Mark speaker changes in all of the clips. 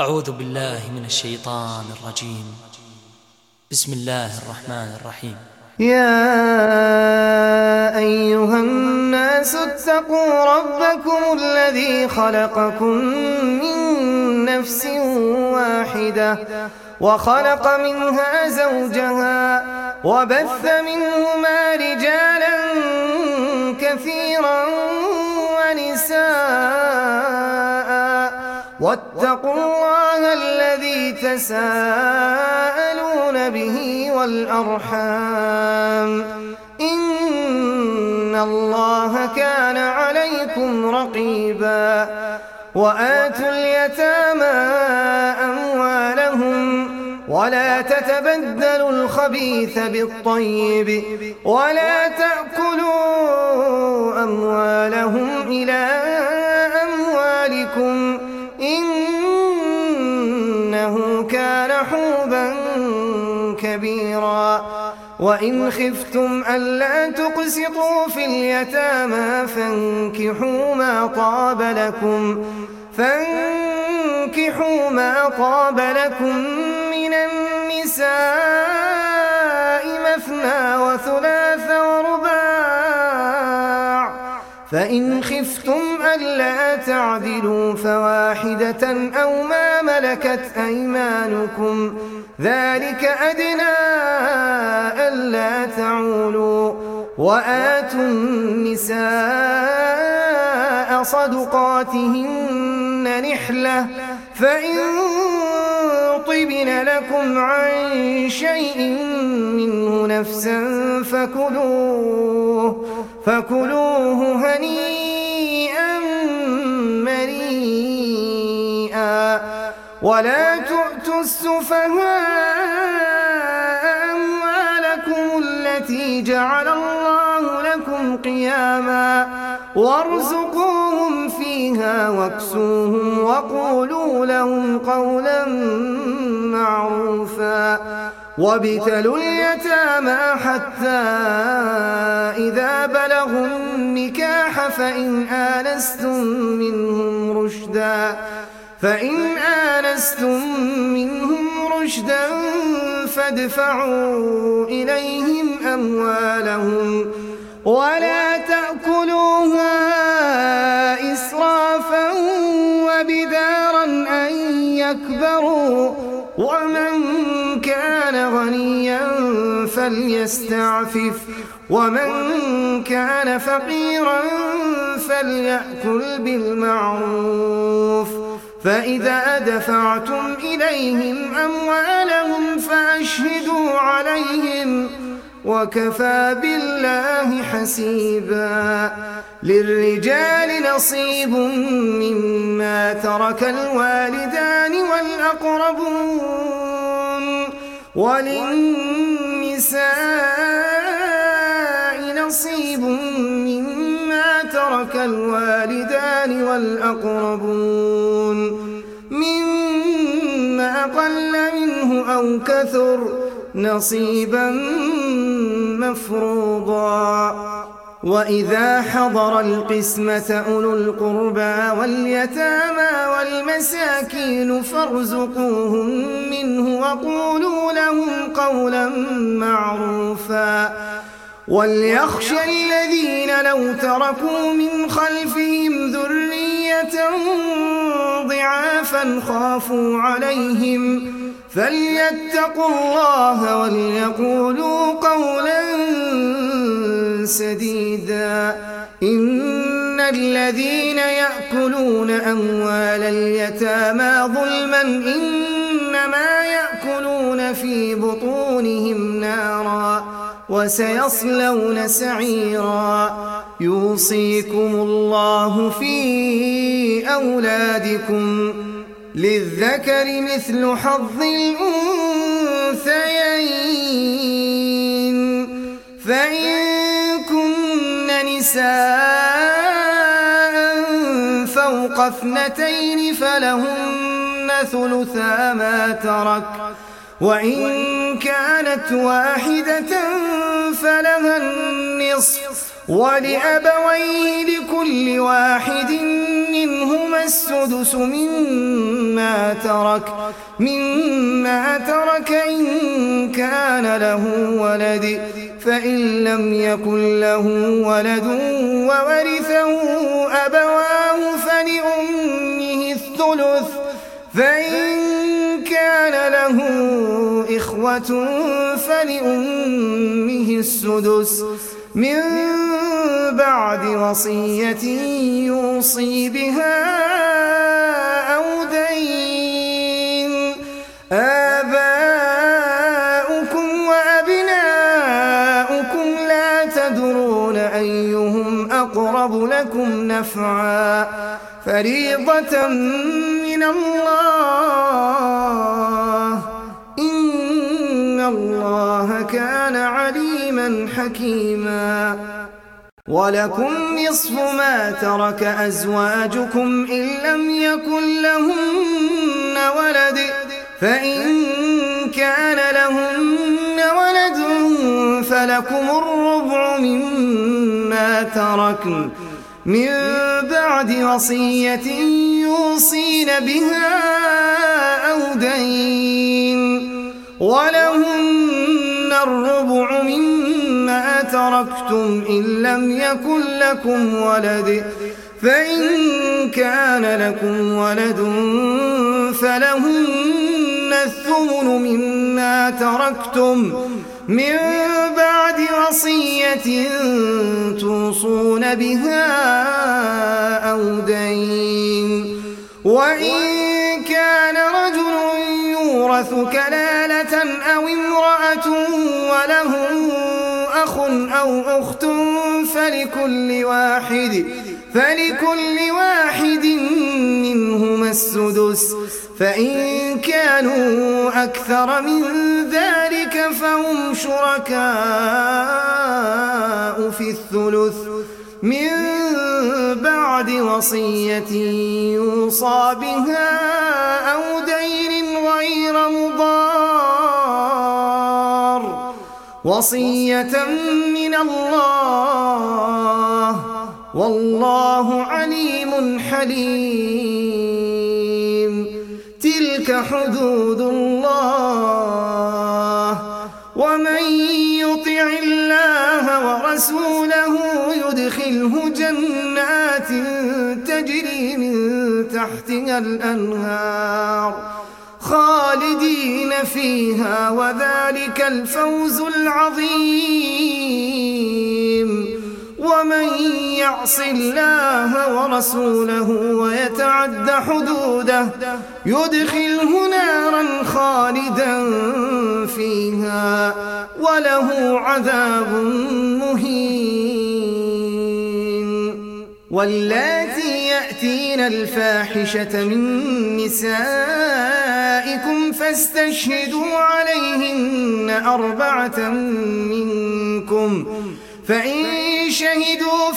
Speaker 1: أعوذ بالله من الشيطان الرجيم. بسم الله الرحمن الرحيم.
Speaker 2: يا أيها الناس اتقوا ربكم الذي خلقكم من نفس واحدة وخلق منها زوجها وبث منهما رجالا كثيرا ونساء واتقوا الله الذي تساءلون به والأرحام إن الله كان عليكم رقيبا. وآتوا اليتامى أموالهم ولا تتبدلوا الخبيث بالطيب ولا تأكلوا أموالهم إلى أموالكم إنه كان حوبا كبيرا. وإن خفتم ألا تقسطوا في اليتامى فانكحوا ما طاب لكم من النساء مثنى وثلاث ورباع، فإن خفتم ألا تعدلوا فواحدة أو ما ملكت أيمانكم ذلك أدنى ألا تعولوا. وآتوا النساء صدقاتهن نحلة فإن طبن لكم عن شيء منه نفسا فكلوه هنيئا مريئا. ولا تؤتوا السفهاء أموالكم التي جعل الله لكم قياما وارزقوهم فيها واكسوهم وقولوا لهم قولا معروفا. وابتلوا اليتامى حتى إذا بلغوا النكاح فإن آنستم منهم رشدا فادفعوا إليهم أموالهم ولا تأكلوها إسرافا وبدارا أن يكبروا. ومن كان غنيا فليستعفف ومن كان فقيرا فليأكل بالمعروف. فإذا دفعتم إليهم أموالهم فأشهدوا عليهم وكفى بالله حسيبا. للرجال نصيب مما ترك الوالدان والأقربون وللنساء نصيب مما ترك الوالدان والأقربون مما قل منه أو كثر نصيبا مفروضا. وإذا حضر القسمة أولو القربى واليتامى والمساكين فارزقوهم منه وقولوا لهم قولا معروفا. وليخشى الذين لو تركوا من خلفهم ذرية ضعافا خافوا عليهم فليتقوا الله وليقولوا قولا سديدا. إن الذين يأكلون أموال اليتامى ظلما إنما يأكلون في بطونهم نارا وسيصلون سعيرا. يوصيكم الله في أولادكم للذكر مثل حظ الأنثيين فإن كن نساء فوق 2 فلهن ثلثا ما ترك وإن كانت واحدة فلها النصف ولأبويه لكل واحد منهما السدس مما ترك إن كان له ولد، فإن لم يكن له ولد وورثه أبواه فلأمه الثلث، فإن كان له إخوة فلأمه السدس من بعد وصية يوصي بها أو دين. آباؤكم وأبناؤكم لا تدرون أيهم أقرب لكم نفعا، فريضة من الله، إن الله كان عليما حكيما. ولكم نصف ما ترك أزواجكم إن لم يكن لهن ولد، فإن كان لهن ولد فلكم الربع مما تركن من بعد وصية يوصين بها أو دين، ولهن الربع مما تركتم إن لم يكن لكم ولد، فإن كان لكم ولد فلهن الثمن مما تركتم من بعد وصية توصون بها أو دين. وإن كان رجل يورث كلالة أو امرأة وله أخ أو أخت فلكل واحد منهما السدس، فإن كانوا أكثر من ذلك فهم شركاء في الثلث من بعد وصية يوصى بها أو دين غير مضار، وصية من الله، والله عليم حليم. تلك حدود الله، ومن يطع الله ورسوله يدخله جنات تجري من تحتها الأنهار خالدين فيها، وذلك الفوز العظيم. ومن يعص الله ورسوله ويتعد حدوده يدخله نارا خالدا فيها وله عذاب مهين. واللاتي يأتين الفاحشة من نسائكم فاستشهدوا عليهن 4 منكم، فإن شهدوا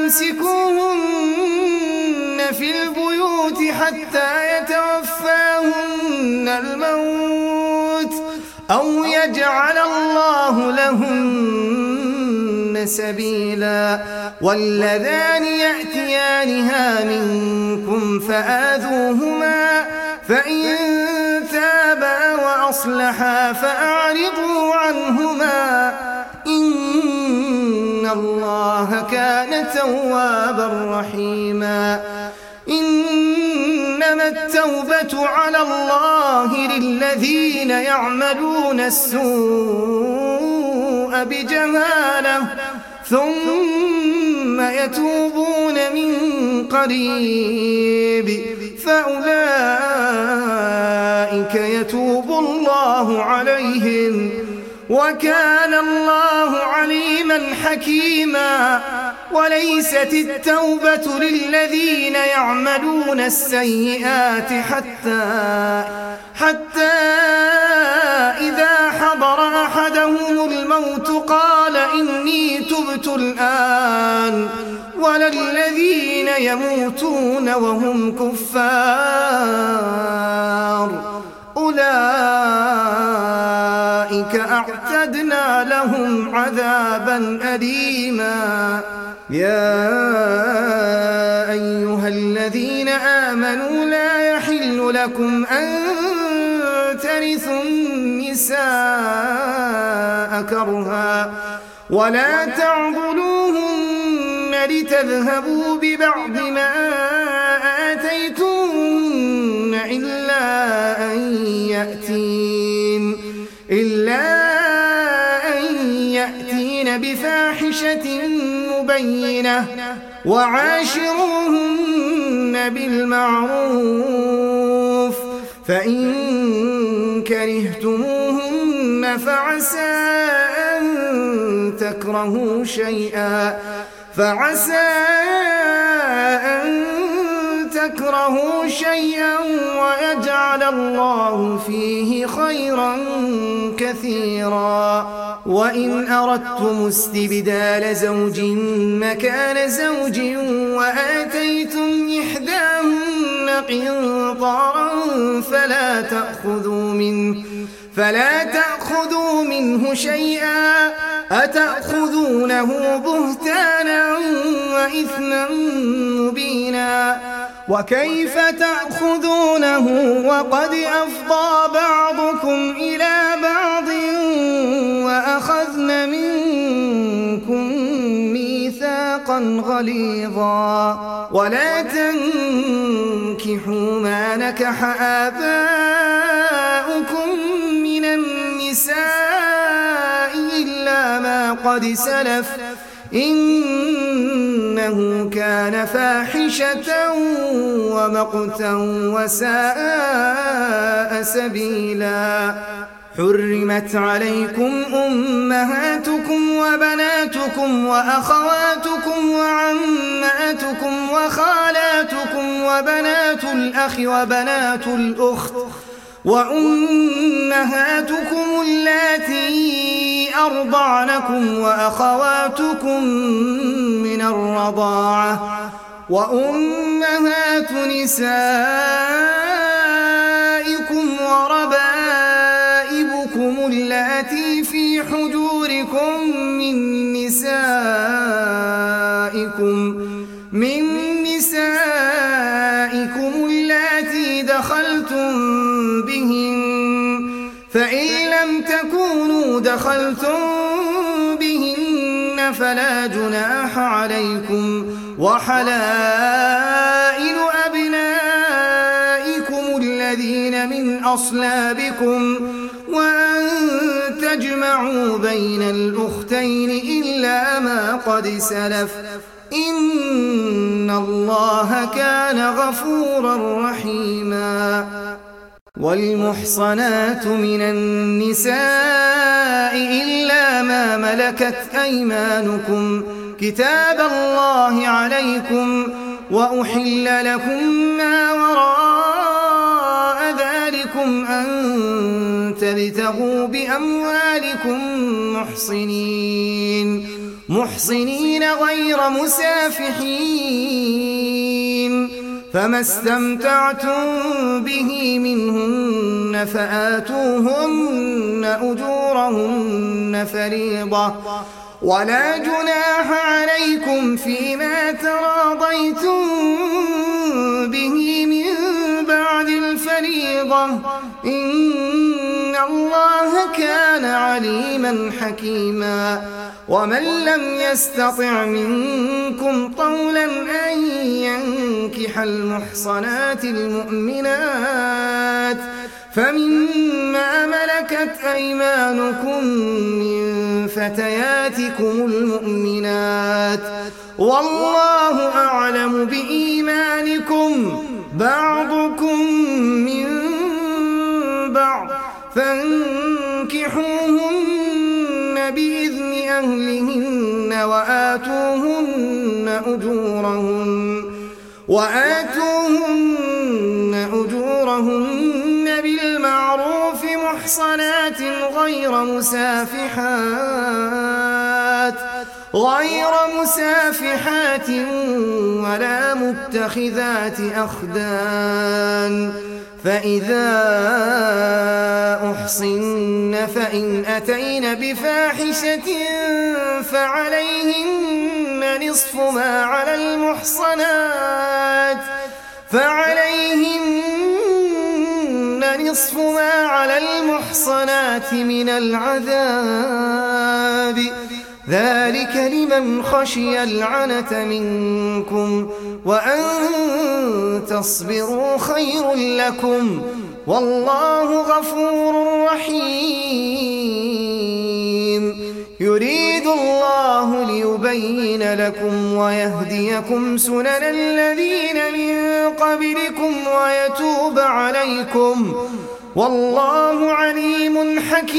Speaker 2: فأمسكوهن في البيوت حتى يتوفاهن الموت أو يجعل الله لهن سبيلا. واللذان يأتيانها منكم فآذوهما، فإن تابا وأصلحا فأعرضوا عنهما، إن الله كان توابا رحيما. إنما التوبة على الله للذين يعملون السوء بجهالة ثم يتوبون من قريب فأولئك يتوب الله عليهم، وكان الله عليما حكيما. وليست التوبة للذين يعملون السيئات حتى إذا حضر أحدهم الموت قال إني تبت الآن، ولا الذين يموتون وهم كفار، أولئك أعتدنا لهم عذابا أليما. يا أيها الذين آمنوا لا يحل لكم أن ترثوا النساء كرها ولا تعضلوهن لتذهبوا ببعض ما آتيتوهن إلا أن يأتين بفاحشة مبينة وعاشروهن بالمعروف فإن كرهتموهن فعسى أن تكرهوا شيئا ويجعل الله فيه خيرا كثيرا وإن أردتم استبدال زوج مكان زوج وآتيتم إحداهن قنطارا فلا تأخذوا منه شيئا أتأخذونه بهتانا وإثما مبينا وكيف تأخذونه وقد أفضى بعضكم إلى بعض وأخذن منكم ميثاقا غليظا ولا تنكحوا ما نكح آباؤكم من النساء إلا ما قد سلف إنه كان فاحشة ومقتا وساء سبيلا حرمت عليكم أمهاتكم وبناتكم وأخواتكم وعماتكم وخالاتكم وبنات الأخ وبنات الأخت وأمهاتكم اللاتي أرضعنكم وأخواتكم من الرضاعة وأمهات نسائكم وربائبكم اللاتي في حجوركم من نسائكم اللاتي دخلتم بهن فإن لم تكونوا دخلتم بهن فلا جناح عليكم وحلائل أبنائكم الذين من أصلابكم وأن تجمعوا بين الأختين إلا ما قد سلف إن الله كان غفورا رحيما والمحصنات من النساء إلا ما ملكت أيمانكم كتاب الله عليكم وأحل لكم ما وراء ذلكم أن تبتغوا بأموالكم محصنين غير مسافحين فما استمتعتم به منهن فآتوهن أجورهن فريضة ولا جناح عليكم فيما تراضيتم به من بعد الفريضة إن الله كان عليما حكيما ومن لم يستطع منكم طولا أن ينكح المحصنات المؤمنات فمما ملكت أيمانكم من فتياتكم المؤمنات والله أعلم بإيمانكم بعضكم من بعض فانكحوهن بإذن أهلهن وآتوهن أجورهن بالمعروف محصنات غير مسافحات ولا متخذات أخدان فإذا أحصن فإن أتين بفاحشة فعليهن نصف ما على المحصنات فعليهن نصف ما على المحصنات من العذاب ذلك لمن خشي العنة منكم وأن تصبروا خير لكم والله غفور رحيم يريد الله ليبين لكم ويهديكم سنن الذين من قبلكم ويتوب عليكم والله عليم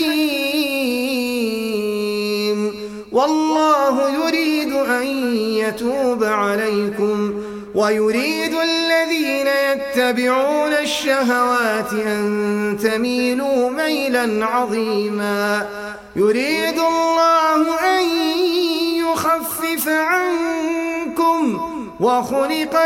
Speaker 2: حكيم والله يريد أن يتوب عليكم ويريد الذين يتبعون الشهوات أن تميلوا ميلا عظيما يريد الله أن يخفف عنكم وخلق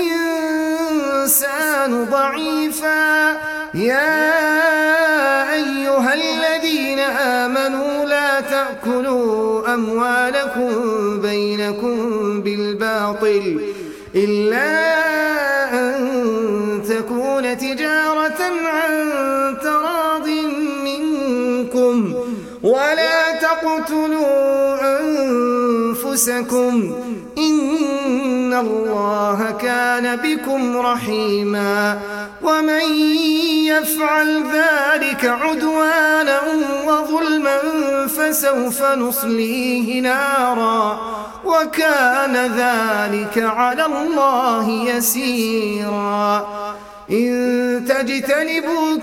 Speaker 2: الإنسان ضعيفا يا أيها الذين آمنوا لا تأكلوا أموالكم بينكم بالباطل إلا أن تكون تجارة عن تراض منكم ولا تقتلوا أنفسكم إن الله كان بكم رحيما ومن يفعل ذلك عدوانا وظلما فسوف نصليه نارا وكان ذلك على الله يسيرا إن تجتنبوا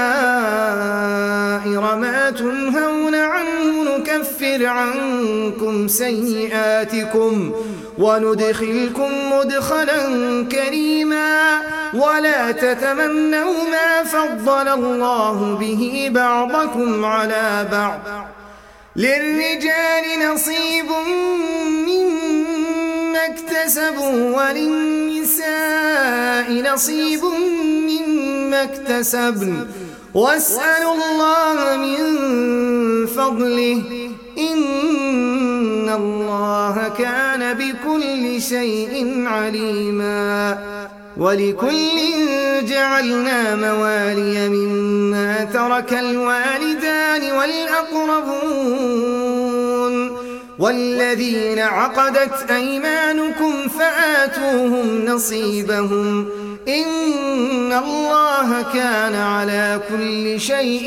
Speaker 2: كبائر ما تنهون عنه نكفر عنكم سيئاتكم وندخلكم مدخلا كريما ولا تتمنوا ما فضل الله به بعضكم على بعض للرجال نصيب مما اكتسبوا وللنساء نصيب مما اكتسبن واسألوا الله من فضله إن الله كان بكل شيء عليما ولكل جعلنا موالي مما ترك الوالدان والأقربون والذين عقدت أيمانكم فآتوهم نصيبهم إن الله كان على كل شيء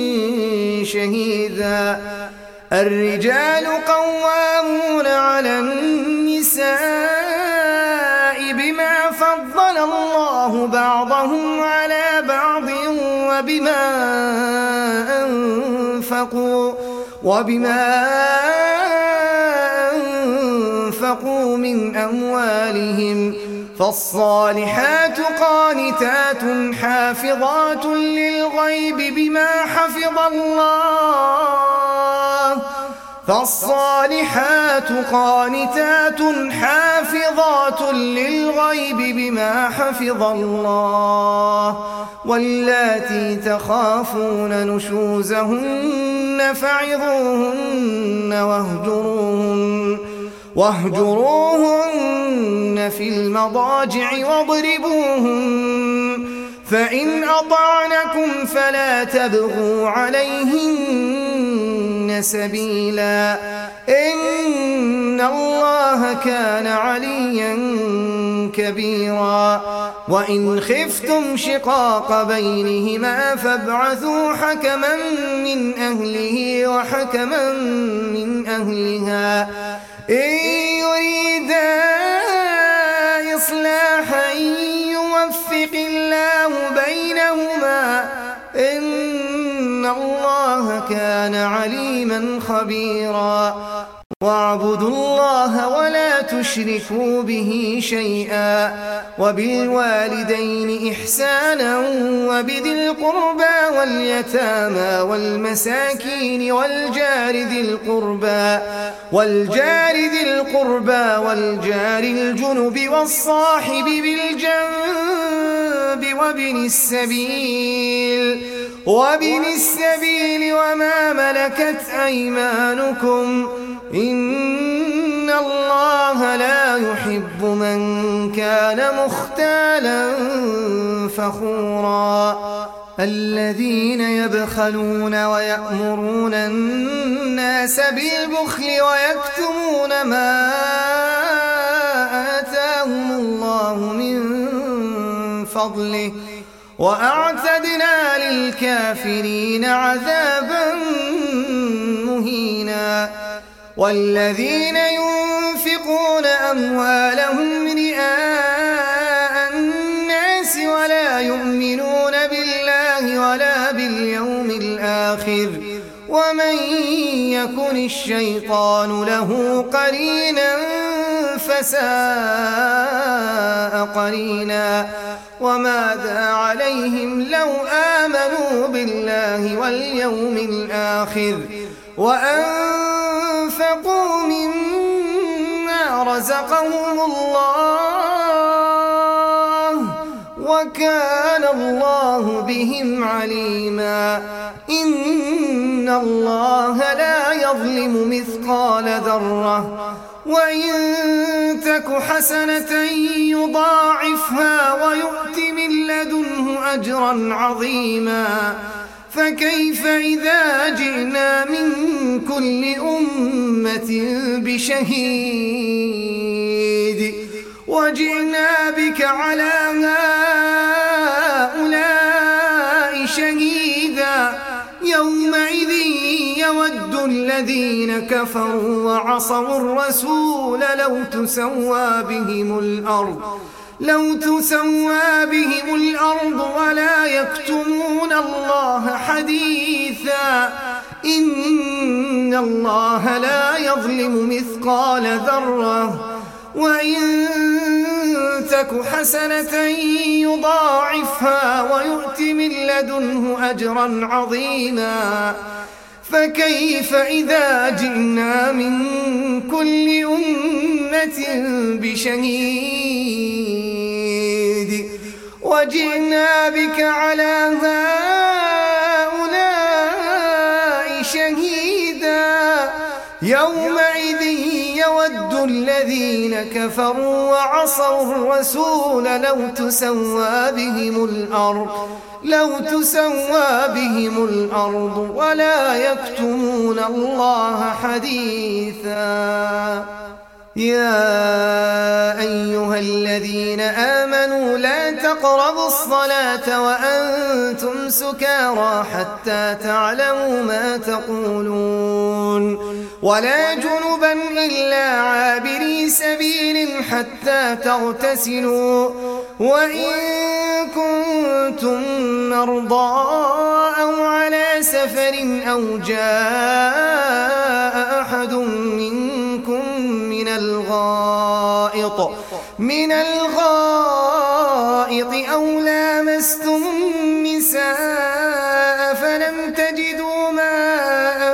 Speaker 2: شهيدا الرجال قوامون على النساء بما فضل الله بعضهم على بعض وبما أنفقوا من أموالهم فالصالحات قانتات حافظات للغيب بما حفظ الله فالصالحات قانتات حافظات للغيب بما حفظ الله واللاتي تخافون نشوزهن فعظوهن واهجروهن في المضاجع واضربوهن فإن أطعنكم فلا تبغوا عليهن سبيلا إن الله كان عليا كبيرا وإن خفتم شقاق بينهما فابعثوا حكما من أهله وحكما من أهلها إن يريدا إصلاحا يوفق الله بينهما إن الله كان عليما خبيرا واعبدوا الله ولا تشركوا به شيئا وبالوالدين إحسانا وبذي القربى واليتامى والمساكين والجار ذي القربى والجار الجنب والصاحب بالجنب وابن السبيل وما ملكت أيمانكم إن الله لا يحب من كان مختالا فخورا الذين يبخلون ويأمرون الناس بالبخل ويكتمون ما آتاهم الله من فضله وأعتدنا للكافرين عذابا مهينا والذين ينفقون أموالهم رئاء الناس ولا يؤمنون بالله ولا باليوم الآخر ومن يكن الشيطان له قرينا فساء قرينا وماذا عليهم لو آمنوا بالله واليوم الآخر وأنفقوا مما رزقهم الله وكان الله بهم عليما إن الله لا يظلم مثقال ذرة وإن تك حسنة يضاعفها ويؤت من لدنه أجرا عظيما فكيف إذا جئنا من كل أمة بشهيد وجئنا بك على هؤلاء شهيدا يومئذ يود الذين كفروا وعصوا الرسول لو تسوى بهم الأرض ولا يكتمون الله حديثا إن الله لا يظلم مثقال ذرة وإن تك حسنة يضاعفها ويؤت من لدنه أجرا عظيما فكيف إذا جئنا من كل أمة بشهيد وجئنا بك على هؤلاء شهيدا يومئذ يود الذين كفروا وعصوا الرسول لو تسوى بهم الأرض ولا يكتمون الله حديثا يا أيها الذين آمنوا لا تقربوا الصلاة وأنتم سكارى حتى تعلموا ما تقولون ولا جنبا إلا عابري سبيل حتى تغتسلوا وإن كنتم مرضى أو على سفر أو جاء أحد منكم من الغائط أو لامستم النساء فلم تجدوا ماء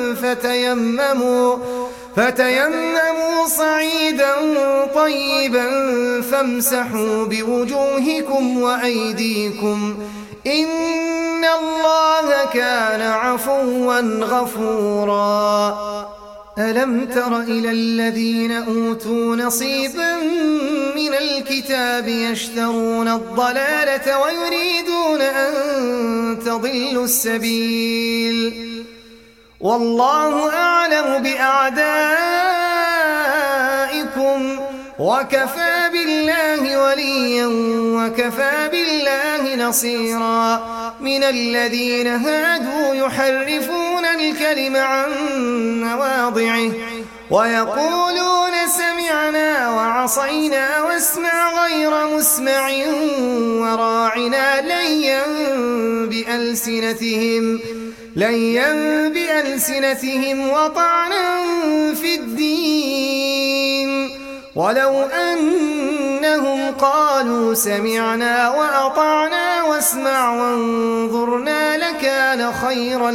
Speaker 2: فتيمموا صعيدا طيبا فامسحوا بوجوهكم وأيديكم إن الله كان عفوا غفورا ألم تر إلى الذين أوتوا نصيبا من الكتاب يشترون الضلالة ويريدون أن تضلوا السبيل والله أعلم بأعدائكم وكفى بالله وليا وكفى بالله نصيرا من الذين هادوا يحرفون الكلم عن مواضعه ويقولون سمعنا وعصينا واسمع غير مسمع وراعنا ليا بألسنتهم وطعنا في الدين ولو أنهم قالوا سمعنا وأطعنا واسمع وانظرنا لكان خيرا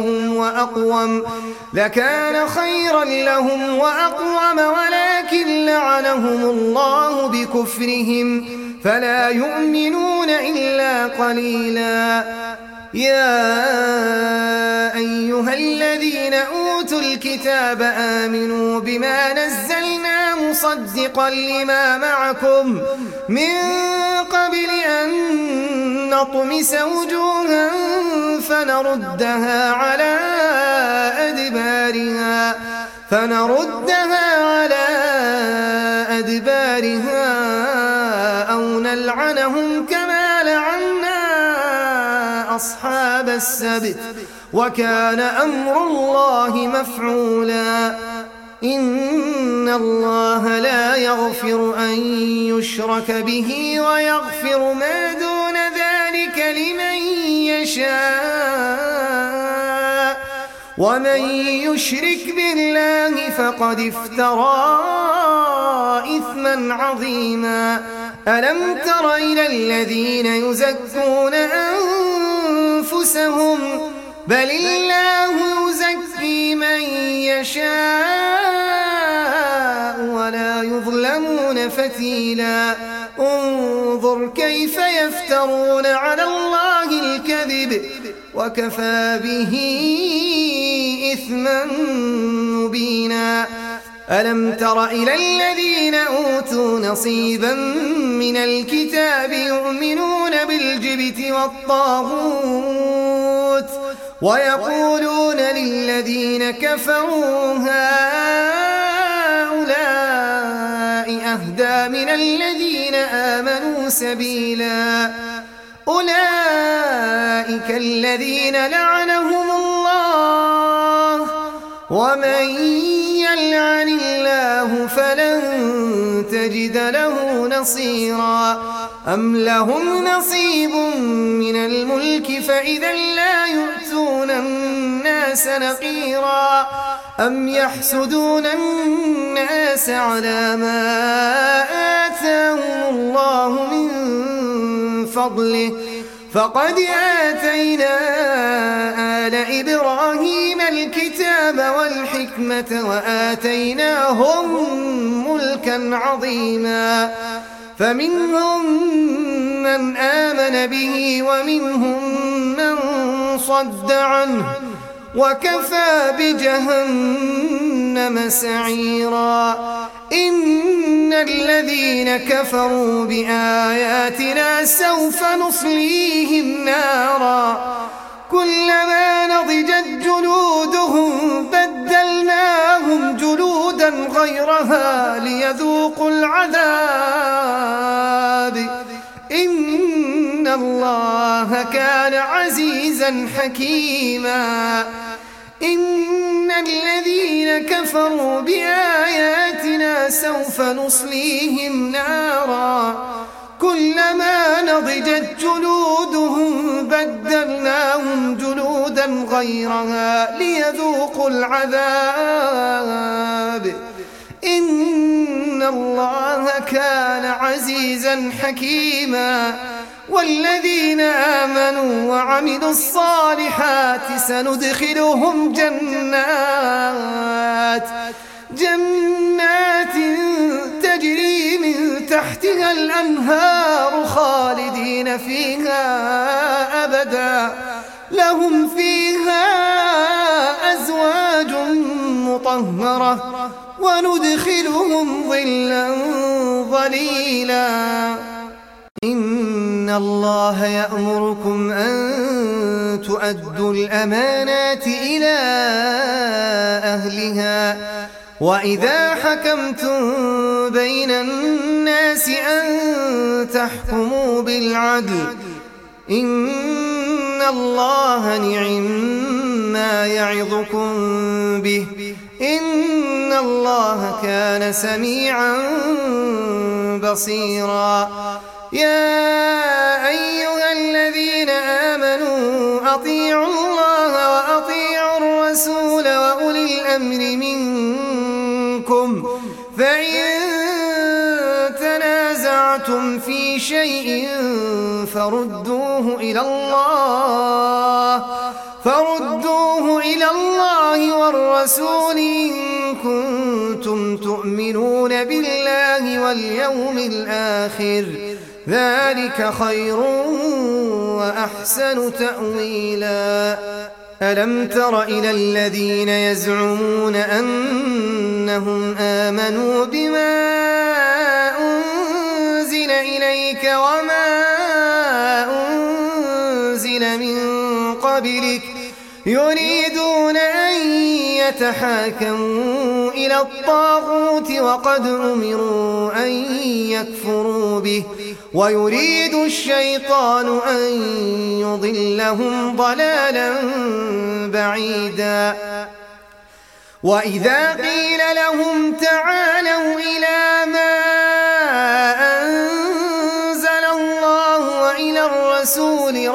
Speaker 2: لهم وأقوم ولكن لعنهم الله بكفرهم فلا يؤمنون إلا قليلا يا أيها الذين أوتوا الكتاب آمنوا بما نزلنا مصدقا لما معكم من قبل أن نطمس وجوها فنردها على أدبارها أو نلعنهم كما لعنا أصحاب السبت وكان أمر الله مفعولا إن الله لا يغفر أن يشرك به ويغفر ما دون ذلك لمن يشاء ومن يشرك بالله فقد افترى إثما عظيما ألم تر إلى الذين يزكون أنفسهم بل الله يزكي من يشاء ولا يظلمون فتيلا انظر كيف يفترون على الله الكذب وكفى به إثما مبينا ألم تر إلى الذين أوتوا نصيبا من الكتاب يؤمنون بالجبت والطاغوت ويقولون للذين كفروا هؤلاء أهدى من الذين آمنوا سبيلا أولئك الذين لعنهم الله ومن يلعن الله فلن تجد له نصيرا أم لهم نصيب من الملك فإذا لا يؤتون الناس نقيرا أم يحسدون الناس على ما آتاهم الله من فضله فقد آتينا آل إبراهيم الكتاب والحكمة وآتيناهم ملكا عظيما فمنهم من آمن به ومنهم من صد عنه وكفى بجهنم سعيرا إن الذين كفروا بآياتنا سوف نصليهم نارا كلما نضجت جلودهم بدلناهم جلودا غيرها ليذوقوا العذاب إن الله كان عزيزا حكيما إن الذين كفروا بآياتنا سوف نصليهم نارا كلما نضجت جلودهم بدلناهم جلودا غيرها ليذوقوا العذاب إن الله كان عزيزا حكيما والذين آمنوا وعملوا الصالحات سندخلهم جنات تجري من تحتها الأنهار خالدين فيها أبدا لهم فيها أزواج مطهرة وندخلهم ظلا ظليلا إن الله يأمركم أن تؤدوا الأمانات إلى أهلها وإذا حكمتم بين الناس أن تحكموا بالعدل إن الله نعم ما يعظكم به إن الله كان سميعا بصيرا يا أيها الذين آمنوا أطيعوا الله وأطيعوا الرسول وأولي الأمر منكم فإن تنازعتم في شيء فردوه إلى الله والرسول إن كنتم تؤمنون بالله واليوم الآخر ذلك خير وأحسن تأويلا ألم تر إلى الذين يزعمون أنهم آمنوا بما أنزل إليك وما أنزل من قبلك يريدون أن يتحاكموا إلى الطاغوت وقد أمروا أن يكفروا به ويريد الشيطان أن يضلهم ضلالا بعيدا وإذا قيل لهم تعالوا إلى ما أنزل الله وإلى الرسول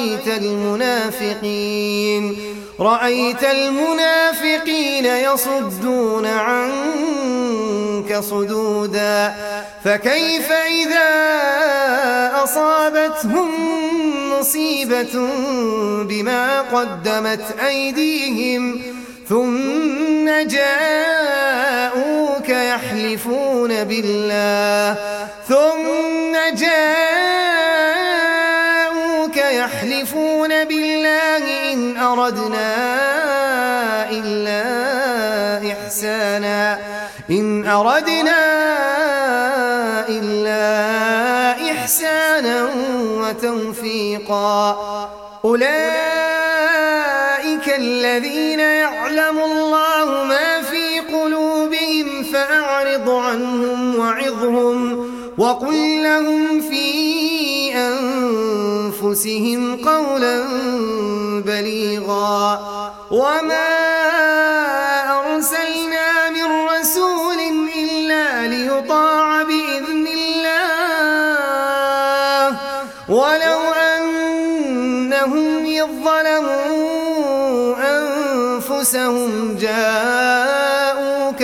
Speaker 2: رأيت المنافقين يصدون عنك صدودا فكيف إذا أصابتهم مصيبة بما قدمت أيديهم ثم جاءوك يحلفون بالله إن أردنا إلا إحسانا وتوفيقا أولئك الذين يعلم الله ما في قلوبهم فأعرض عنهم وعظهم وقل لهم في أنفسهم قولا بليغا وما أرسلنا من رسول إلا ليطاع بإذن الله ولو أنهم إذ ظلموا أنفسهم جاءوك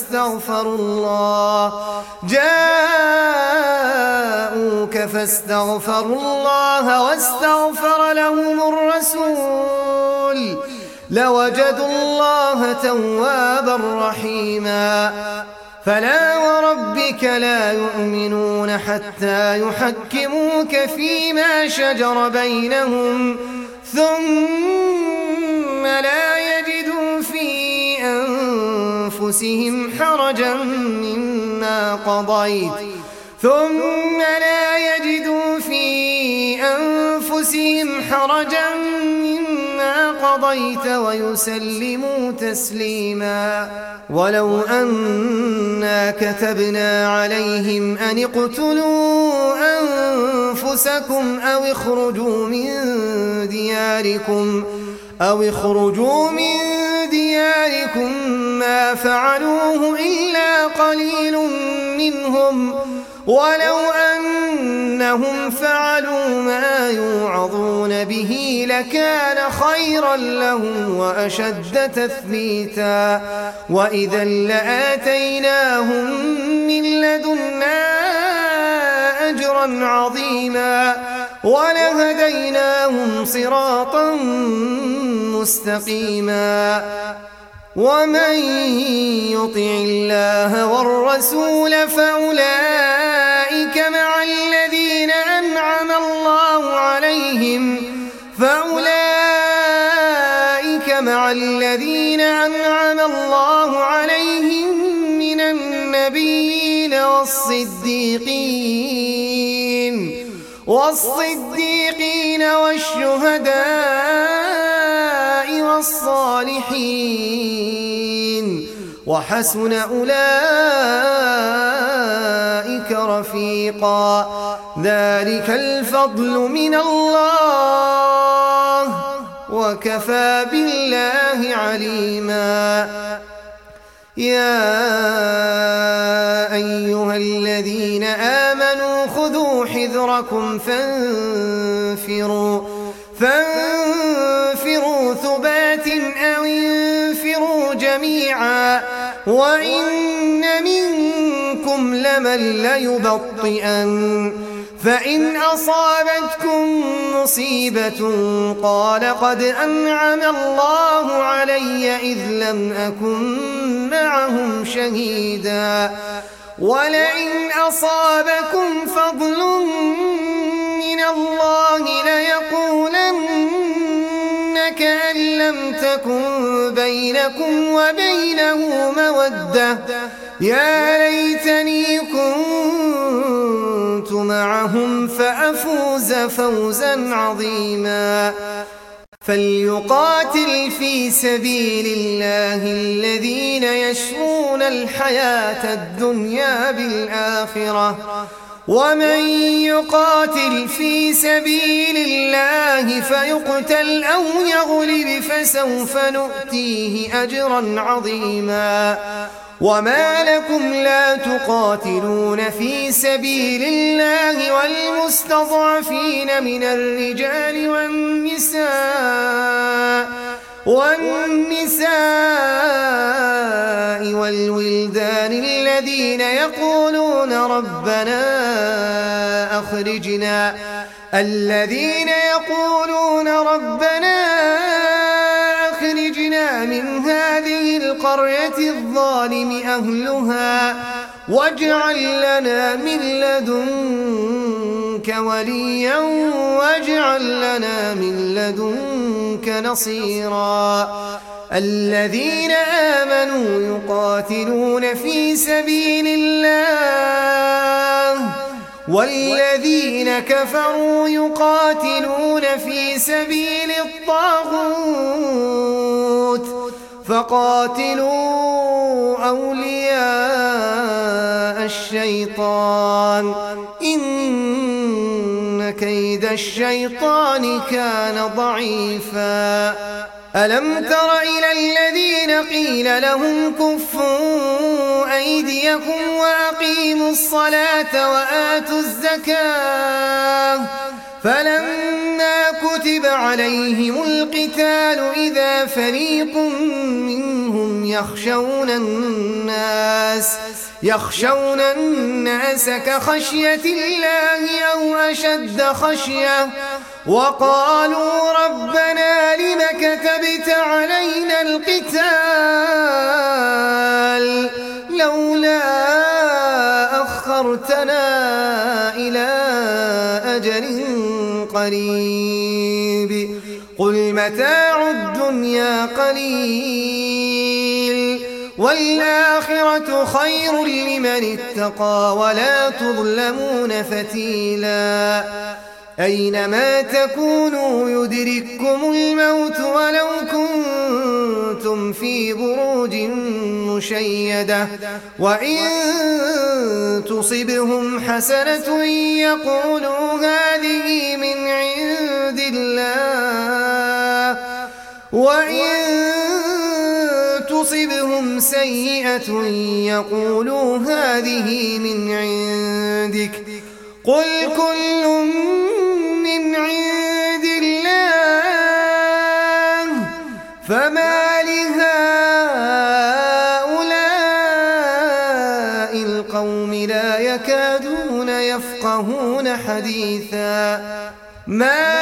Speaker 2: فاستغفروا الله واستغفر لهم الرسول لوجدوا الله توابا رحيما فلا وربك لا يؤمنون حتى يحكموك فيما شجر بينهم ثم لا يجدوا في أنفسهم حرجا مما قضيت ويسلموا تسليما ولو أنا كتبنا عليهم أن اقتلوا أنفسكم أو اخرجوا من دياركم ما فعلوه إلا قليل منهم ولو أنهم فعلوا ما يوعظون به لكان خيرا لهم وأشد تثبيتا وإذا لآتيناهم من لدنا أجرا عظيما ولهديناهم صراطا مستقيما ومن يطع الله والرسول فأولئك مع الذين أنعم الله عليهم من النبيين والصديقين والشهداء والصالحين وحسن أولئك رفيقا ذلك الفضل من الله وكفى بالله عليما يا أيها الذين آمنوا خذوا حذركم فانفروا ثبات أو انفروا جميعا وإن منكم لمن ليبطئن فإن أصابتكم مصيبة قال قد أنعم الله علي إذ لم أكن معهم شهيدا ولئن أصابكم فضل من الله ليقولن كأن لم تكن بينكم وبينه مودة يا ليتني كنت معهم فأفوز فوزا عظيما فليقاتل في سبيل الله الذين يشرون الحياة الدنيا بالآخرة ومن يقاتل في سبيل الله فيقتل أو يغلب فسوف نؤتيه أجرا عظيما وما لكم لا تقاتلون في سبيل الله والمستضعفين من الرجال والنساء والولدان الذين يقولون ربنا أخرجنا من هذه القرية الظالم أهلها واجعل لنا من لدنك وليا واجعل لنا من لدنك نصيرا الذين آمنوا يقاتلون في سبيل الله والذين كفروا يقاتلون في سبيل الطاغوت فقاتلوا أولياء الشيطان إن كيد الشيطان كان ضعيفا ألم تر إلى الذين قيل لهم كفوا أيديكم وأقيموا الصلاة وآتوا الزكاة فلما كتب عليهم القتال إذا فريق منهم يخشون الناس كخشية الله أو أشد خشية وقالوا ربنا لم كتبت علينا القتال لولا أخرتنا إلى أجل قريب قل متاع الدنيا قليل والآخرة خير لمن اتقى ولا تظلمون فتيلا أينما تكونوا يدرككم الموت ولو كنتم في بروج مشيدة وإن تصبهم حسنة يقولوا هذه من عند الله وإن تصبهم سيئة يقولوا هذه من عندك قل كل من عند الله فما لهؤلاء القوم لا يكادون يفقهون حديثا ما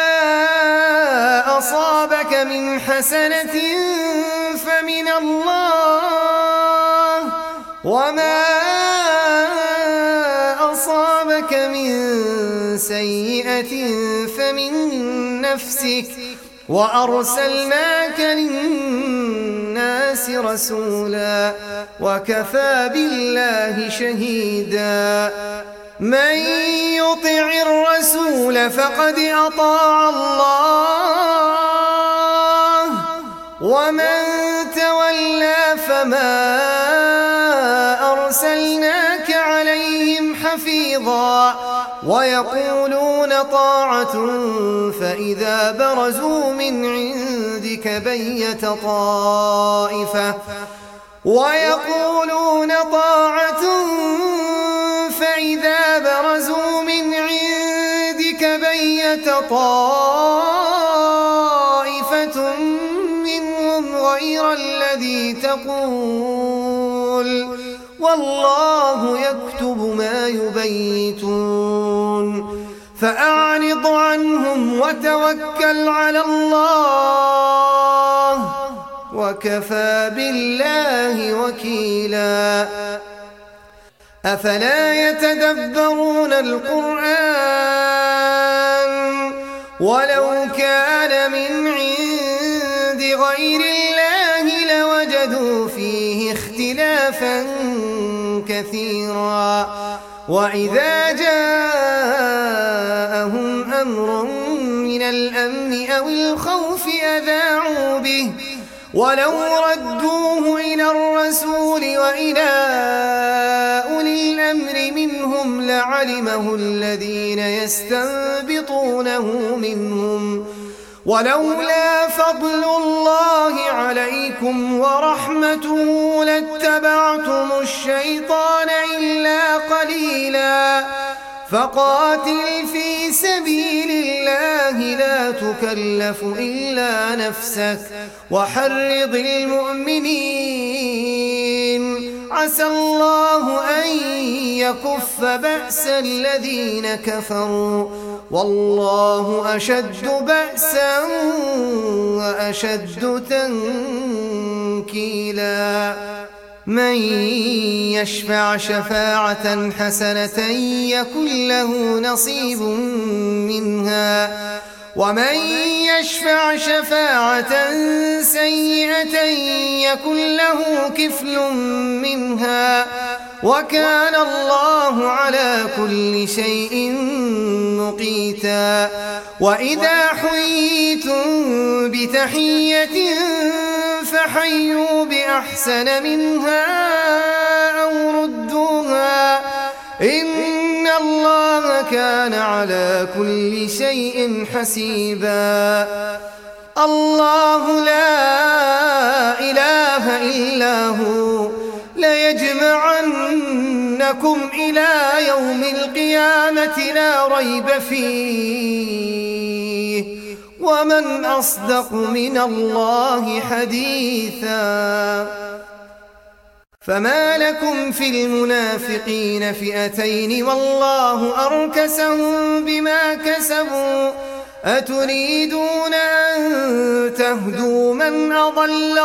Speaker 2: أصابك من حسنة فمن الله وما أصابك من سيئة فمن نفسك وأرسلناك للناس رسولا وكفى بالله شهيدا من يطع الرسول فقد أطاع الله ومن تولى فما أرسلناك عليهم حفيظا ويقولون طاعة فإذا برزوا من عندك بيت طائفة منهم غير الذي تقول والله يكتب ما يبيتون فأعرض عنهم وتوكل على الله وكفى بالله وكيلا أفلا يتدبرون القرآن ولو كان من عند لغير الله لوجدوا فيه اختلافا كثيرا وإذا جاءهم أمر من الأمن أو الخوف أذاعوا به ولو ردوه إلى الرسول وإلى أولي الأمر منهم لعلمه الذين يستنبطونه منهم ولولا فضل الله عليكم ورحمته لاتبعتم الشيطان إلا قليلا فقاتل في سبيل الله لا تكلف إلا نفسك وحرض المؤمنين عسى الله أن يكف بأس الذين كفروا والله أشد بأسا وأشد تنكيلا من يشفع شفاعة حسنة يكن له نصيب منها ومن يشفع شفاعة سيئة يكن له كفل منها وكان الله على كل شيء مقيتا وإذا حييتم بتحية فحيوا بأحسن منها أو ردوها إن الله كان على كل شيء حسيبا الله لا إله إلا هو ليجمعنكم إلى يوم القيامة لا ريب فيه ومن أصدق من الله حديثا فما لكم في المنافقين فئتين والله أركسهم بما كسبوا أتريدون أن تهدوا من أضل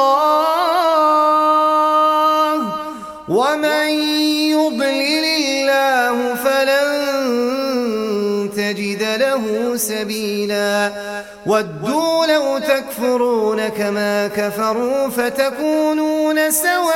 Speaker 2: الله ومن يضلل الله فلن تجد له سبيلا ودوا لو تكفرون كما كفروا فتكونون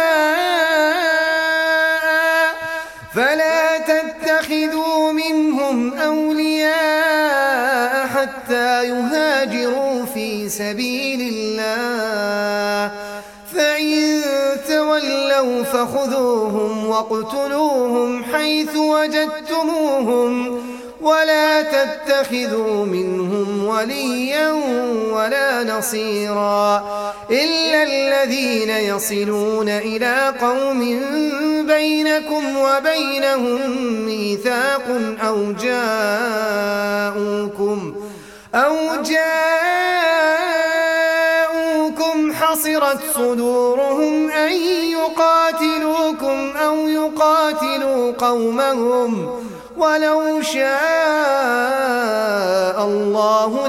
Speaker 2: سواء فلا تتخذوا منهم أولياء حتى يهاجروا في سبيل الله فإن تولوا فخذوهم واقتلوهم حيث وجدتموهم ولا تتخذوا منهم وليا ولا نصيرا إلا الذين يصلون إلى قوم بينكم وبينهم ميثاق أو جاءوكم حصرت صدورهم أن يقاتلوكم أو يقاتلوا قومهم ولو شاء الله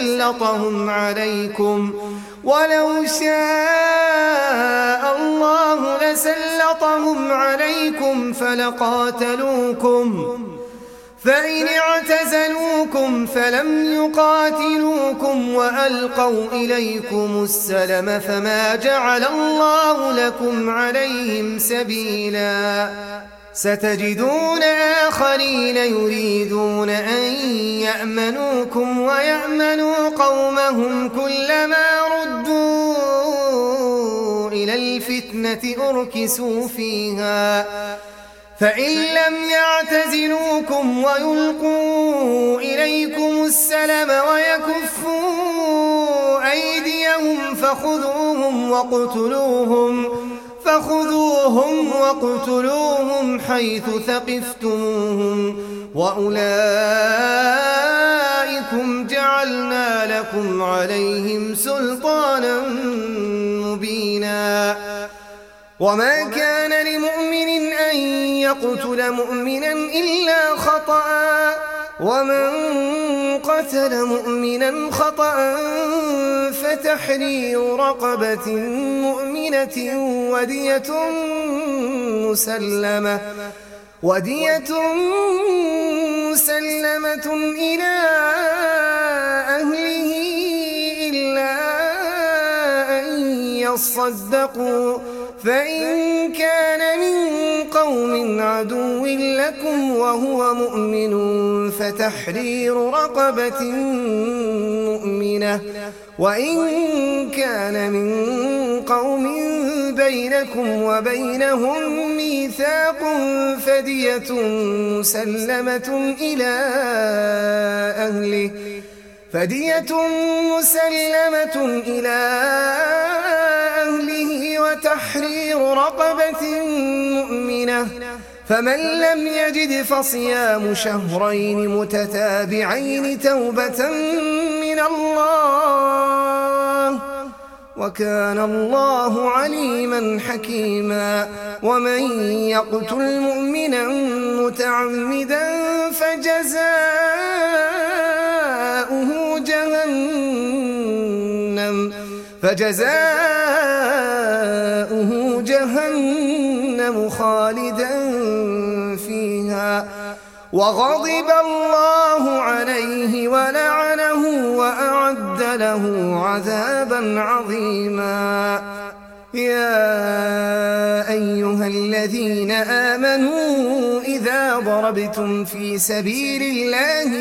Speaker 2: لسلطهم عليكم فلقاتلوكم فإن اعتزلوكم فلم يقاتلوكم وألقوا إليكم السلم فما جعل الله لكم عليهم سبيلا ستجدون آخرين يريدون أن يأمنوكم ويأمنوا قومهم كلما ردوا إلى الفتنة أركسوا فيها فإن لم يعتزلوكم ويلقوا إليكم السلم ويكفوا أيديهم فخذوهم واقتلوهم حيث ثقفتموهم وأولئكم جعلنا لكم عليهم سلطانا مبينا وما كان لمؤمن أن يقتل مؤمنا إلا خطأ ومن قتل مؤمنا خطأ فتحرير رقبة مؤمنة ودية مسلمة إلى أهله إلا يصدقوا فإن كان من قوم عدو لكم وهو مؤمن فتحرير رقبة مؤمنة وإن كان من قوم بينكم وبينهم ميثاق فدية مسلمة إلى أهله وتحرير رقبة مؤمنة فمن لم يجد فصيام شهرين متتابعين توبة من الله وكان الله عليما حكيما ومن يقتل مؤمنا متعمدا فجزاؤه جهنم خالدا فيها وغضب الله عليه ولعنه وأعد له عذابا عظيما. يا أيها الذين آمنوا إذا ضربتم في سبيل الله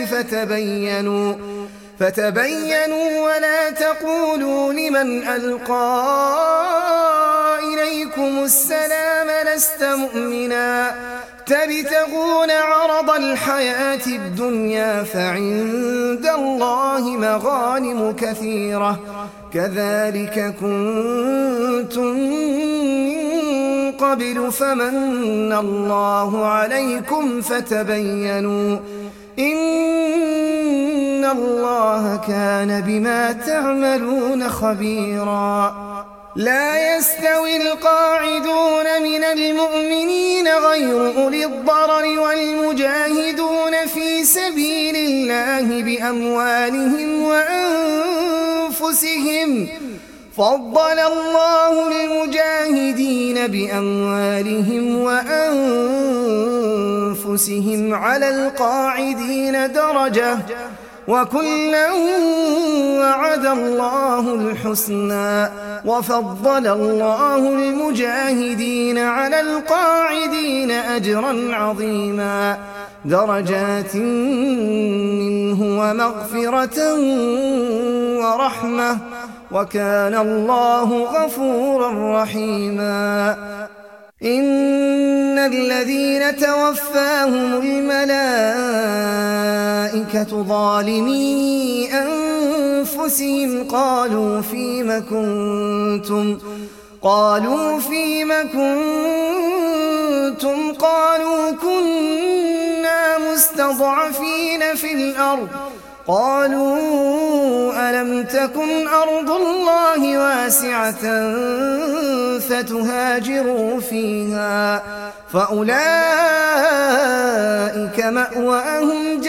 Speaker 2: فتبينوا ولا تقولوا لمن ألقى إليكم السلام لست مؤمنا تبتغون عرض الحياة الدنيا فعند الله مغانم كثيرة كذلك كنتم من قبل فمن الله عليكم فتبينوا إن الله كان بما تعملون خبيرا. لا يستوي القاعدون من المؤمنين غير أولي الضرر والمجاهدون في سبيل الله بأموالهم وأنفسهم فضل الله المجاهدين بأموالهم وأنفسهم على القاعدين درجة وكلا وعد الله الحسنى وفضل الله المجاهدين على القاعدين أجرا عظيما درجات منه ومغفرة ورحمة وكان الله غفورا رحيما. إن الذين توفاهم الملائكة ظالمي أنفسهم قالوا فيم كنتم قالوا كنا مستضعفين في الأرض قالوا ألم تكن أرض الله واسعة فتهاجروا فيها فأولئك مأواهم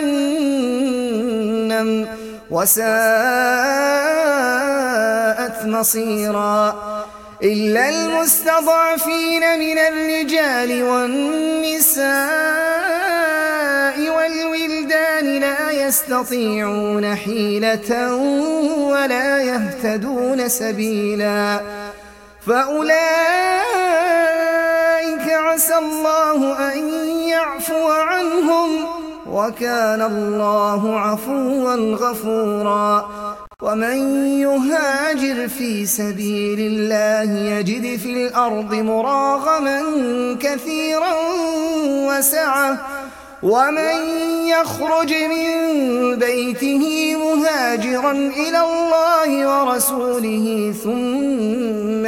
Speaker 2: جهنم وساءت مصيرا إلا المستضعفين من الرجال والنساء والولدان لا يستطيعون حيلة ولا يهتدون سبيلا فأولئك عسى الله أن يعفو عنهم وكان الله عفوا غفورا. ومن يهاجر في سبيل الله يجد في الأرض مراغما كثيرا وسعة ومن يخرج من بيته مهاجرا إلى الله ورسوله ثم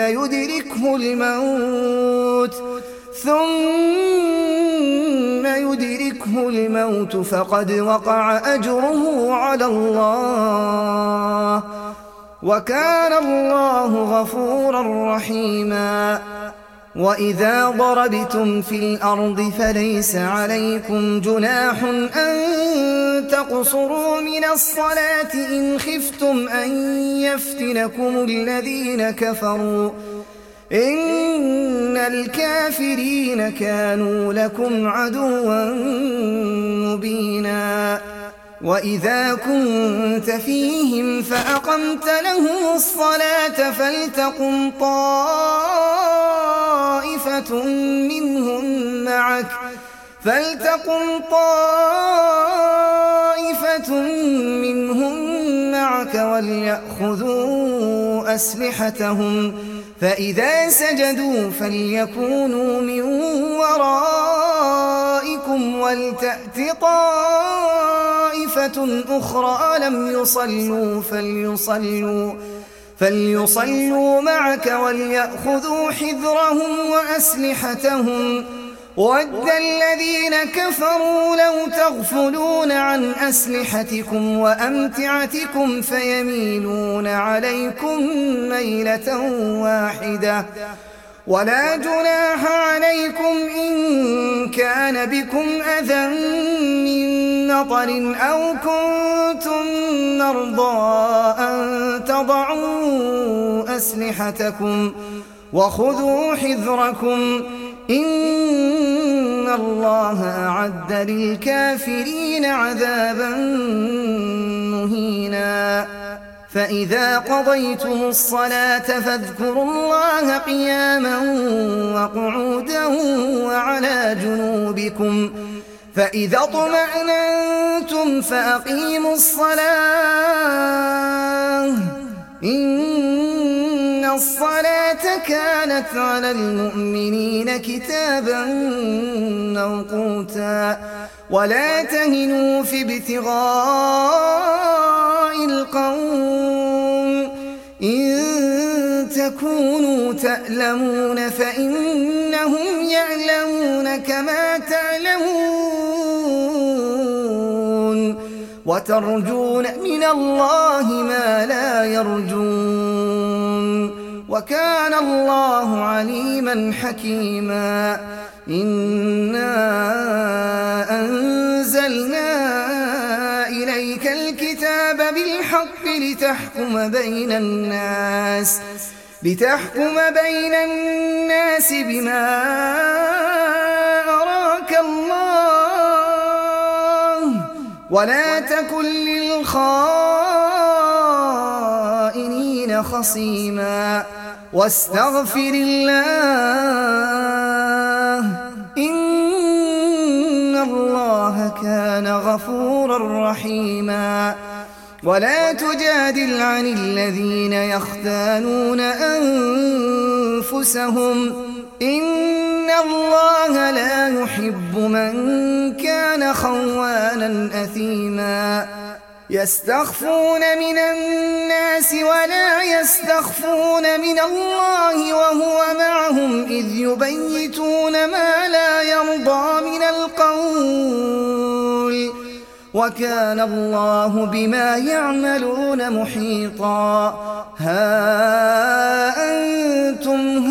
Speaker 2: يدركه الموت فقد وقع أجره على الله وكان الله غفورا رحيما. وإذا ضربتم في الأرض فليس عليكم جناح أن تقصروا من الصلاة إن خفتم أن يفتنكم الذين كفروا إن الكافرين كانوا لكم عدوا مبينا. وإذا كنت فيهم فأقمت لهم الصلاة فلتقم طائفة منهم معك وليأخذوا أسلحتهم فإذا سجدوا فليكونوا من ورائكم ولتأت طائفة أخرى لم يصلوا فليصلوا معك وليأخذوا حذرهم وأسلحتهم وَدَّ الذين كفروا لو تغفلون عن أسلحتكم وأمتعتكم فيميلون عليكم ميلة واحدة ولا جناح عليكم إن كان بكم أذى من مطر أو كنتم مرضى أن تضعوا أسلحتكم وخذوا حذركم إن الله أعد للكافرين عذابا مهينا فإذا قضيتم الصلاة فاذكروا الله قياما وقعودا وعلى جنوبكم فإذا اطمأننتم فأقيموا الصلاة إن الصلاة كانت على المؤمنين كتابا موقوتا ولا تهنوا في ابتغاء القوم إن تكونوا تألمون فإنهم يعلمون كما تعلمون وترجون من الله ما لا يرجون وكان الله عليما حكيما إنا أنزلنا إليك الكتاب بالحق لتحكم بين الناس بما أراك الله ولا تكن للخائنين خصيما واستغفر الله إن الله كان غفورا رحيما ولا تجادل عن الذين يختانون أنفسهم إن الله لا يحب من كان خوانا أثيما يستخفون من الناس ولا يستخفون من الله وهو معهم إذ يبيتون ما لا يرضى من القول وكان الله بما يعملون محيطا ها أنتم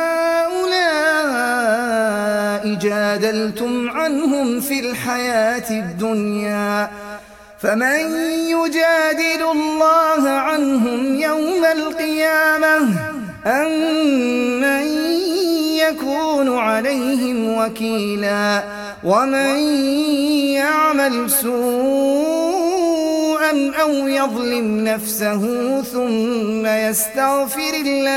Speaker 2: هؤلاء جادلتم عنهم في الحياة الدنيا فمن يجادل الله عنهم يوم القيامة أم من يكون عليهم وكيلا ومن يعمل سوءا أو يظلم نفسه ثم يستغفر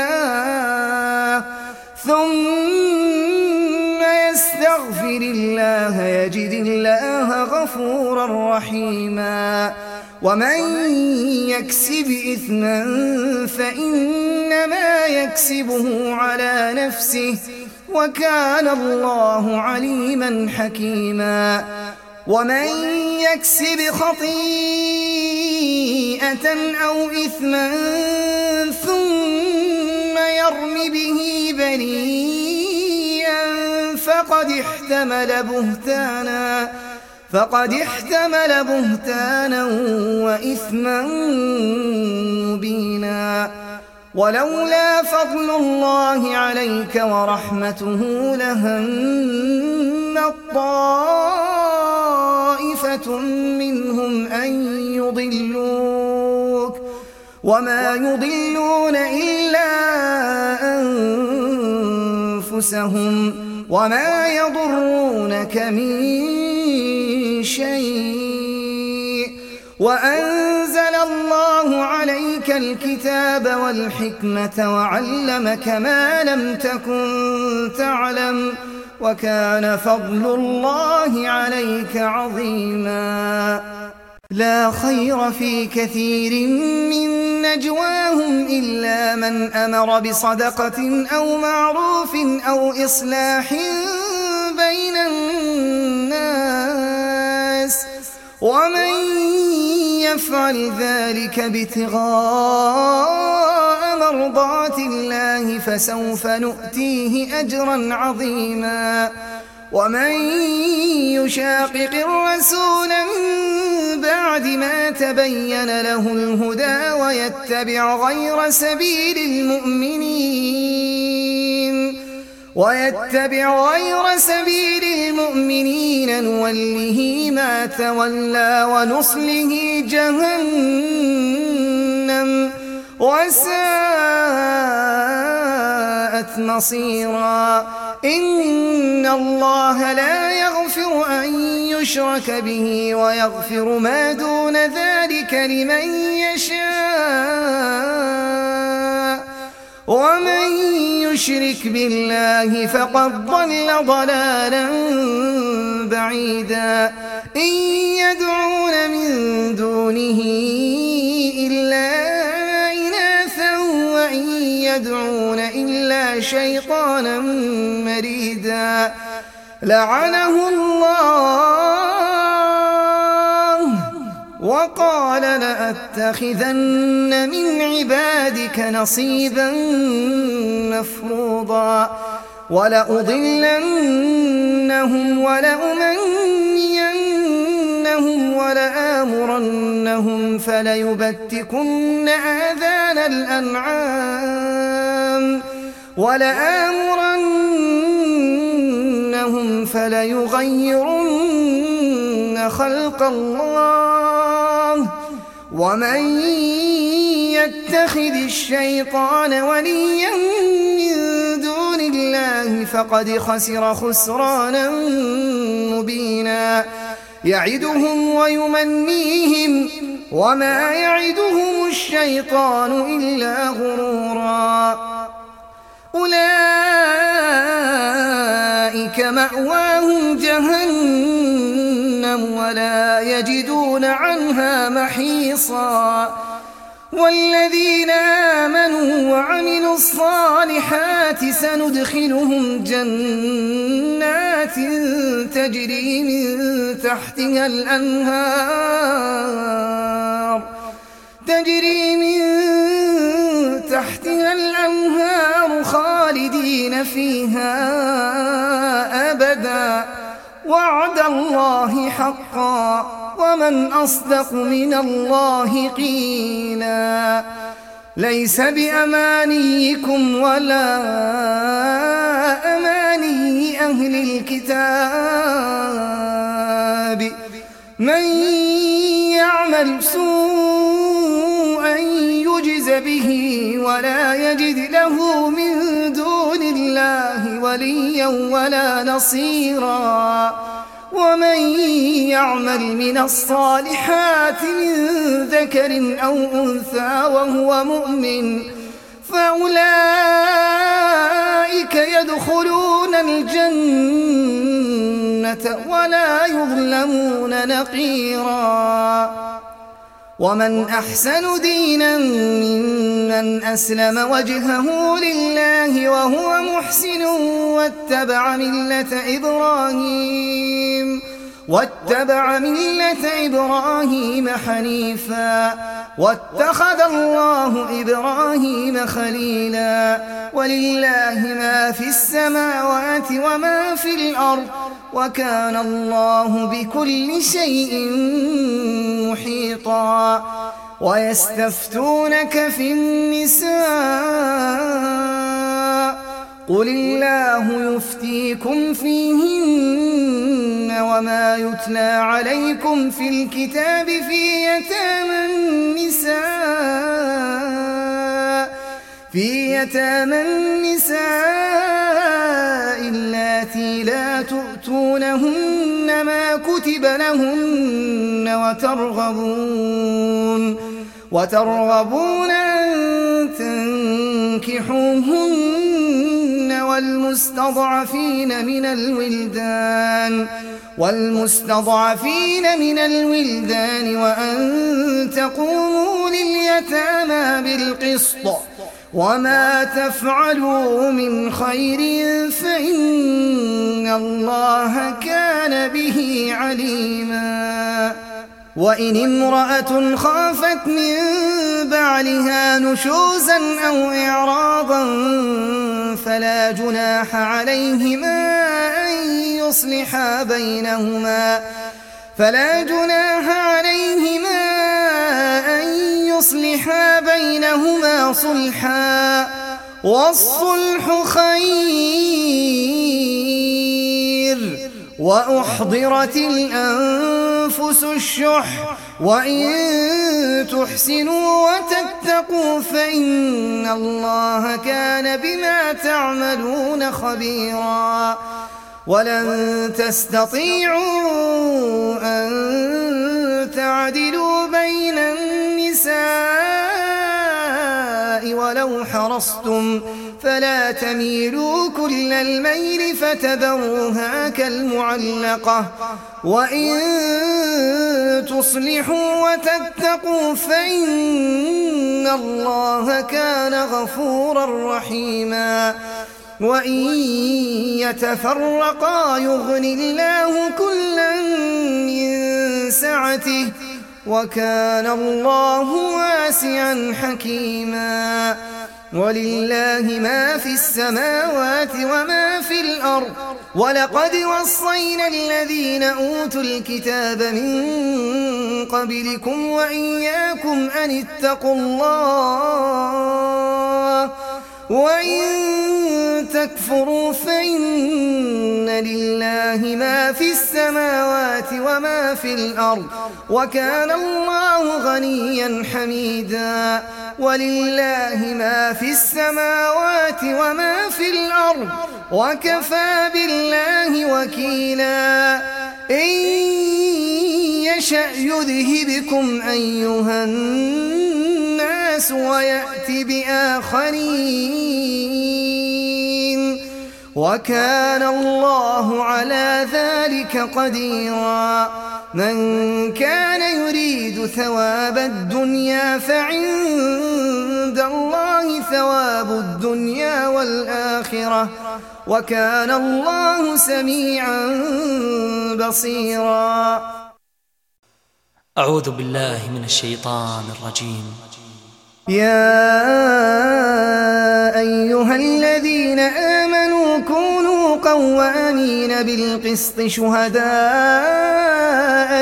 Speaker 2: الله يجد الله غفورا رحيما ومن يكسب إثما فإنما يكسبه على نفسه وكان الله عليما حكيما ومن يكسب خطيئة أو إثما ثم يرم به بريئا فقد احتمل بهتانا وإثما مبينا ولولا فضل الله عليك ورحمته لهمت طائفة منهم أن يضلوك وما يضلون إلا أنفسهم وما يضرونك من شيء وأنزل الله عليك الكتاب والحكمة وعلمك ما لم تكن تعلم وكان فضل الله عليك عظيما. لا خير في كثير من نجواهم إلا من أمر بصدقة أو معروف أو إصلاح بين الناس ومن يفعل ذلك ابتغاء مرضات الله فسوف نؤتيه أجرا عظيما. ومن يشاقق الرسول من بعد ما تبين له الهدى ويتبع غير سبيل المؤمنين نوله ما تولى ونصله جهنم وساءت مصيرا. إن الله لا يغفر أن يشرك به ويغفر ما دون ذلك لمن يشاء ومن يشرك بالله فقد ضل ضلالا بعيدا. إن يدعون من دونه إلا إناثا وإن يدعون إلا شيطانا مريدا. لعنه الله وقال لأتخذن من عبادك نصيبا مفروضا ولأضلنهم ولأمنينهم ولآمرنهم فليبتكن آذان الأنعام ولآمرنهم فليغيرن خلق الله ومن يتخذ الشيطان وليا من دون الله فقد خسر خسرانا مبينا. يعدهم ويمنيهم وما يعدهم الشيطان إلا غرورا. أولئك مأواهم جهنم ولا يجدون عنها محيصا. والذين آمنوا وعملوا الصالحات سندخلهم جنات تجري من تحتها الأنهار خالدين فيها أبدا. وعد الله حقا ومن أصدق من الله قيلا. ليس بأمانيكم ولا أماني أهل الكتاب من يعمل سوءا يجز به ولا يجد له من دون الله وليا ولا نصيرا. ومن يعمل من الصالحات من ذكر أو أنثى وهو مؤمن فأولئك يدخلون الجنة ولا يظلمون نقيرا. ومن أحسن دينا ممن أسلم وجهه لله وهو محسن واتبع ملة إبراهيم حنيفا واتخذ الله إبراهيم خليلا. ولله ما في السماوات وما في الأرض وكان الله بكل شيء محيطا. ويستفتونك في النساء قل الله يفتيكم فيهن وما يتلى عليكم في الكتاب في يتامى النساء اللاتي لا تؤتونهن ما كتب لهن وترغبون أن تنكحوهن والمستضعفين من الولدان وأن تقوموا لليتامى بالقسط وما تفعلوا من خير فإن الله كان به عليما. وإن امرأة خافت من بعلها نشوزا أو إعراضا فلا جناح عليهما أن يصلحا بينهما صلحا والصلح خير وأحضرت الأنفس الشح وإن تحسنوا وتتقوا فإن الله كان بما تعملون خبيرا. ولن تستطيعوا أن تعدلوا بين النساء ولو حرصتم فلا تميلوا كل الميل فتذروها كالمعلقة وإن تصلحوا وتتقوا فإن الله كان غفورا رحيما. وإن يتفرقا يغن الله كلا من سعته وكان الله واسعا حكيما. ولله ما في السماوات وما في الأرض ولقد وصينا الذين أوتوا الكتاب من قبلكم وإياكم أن اتقوا الله وإن تكفروا فإن لله ما في السماوات وما في الأرض وكان الله غنيا حميدا. ولله ما في السماوات وما في الأرض وكفى بالله وكيلا. إن يشأ يذهبكم أيها الناس ويأت بآخرين وكان الله على ذلك قديرا. من كان يريد ثواب الدنيا فعند الله ثواب الدنيا والآخرة وكان الله سميعا بصيرا.
Speaker 1: أعوذ بالله من الشيطان الرجيم.
Speaker 2: يا أيها الذين آمنوا كونوا قوامين بالقسط شهداء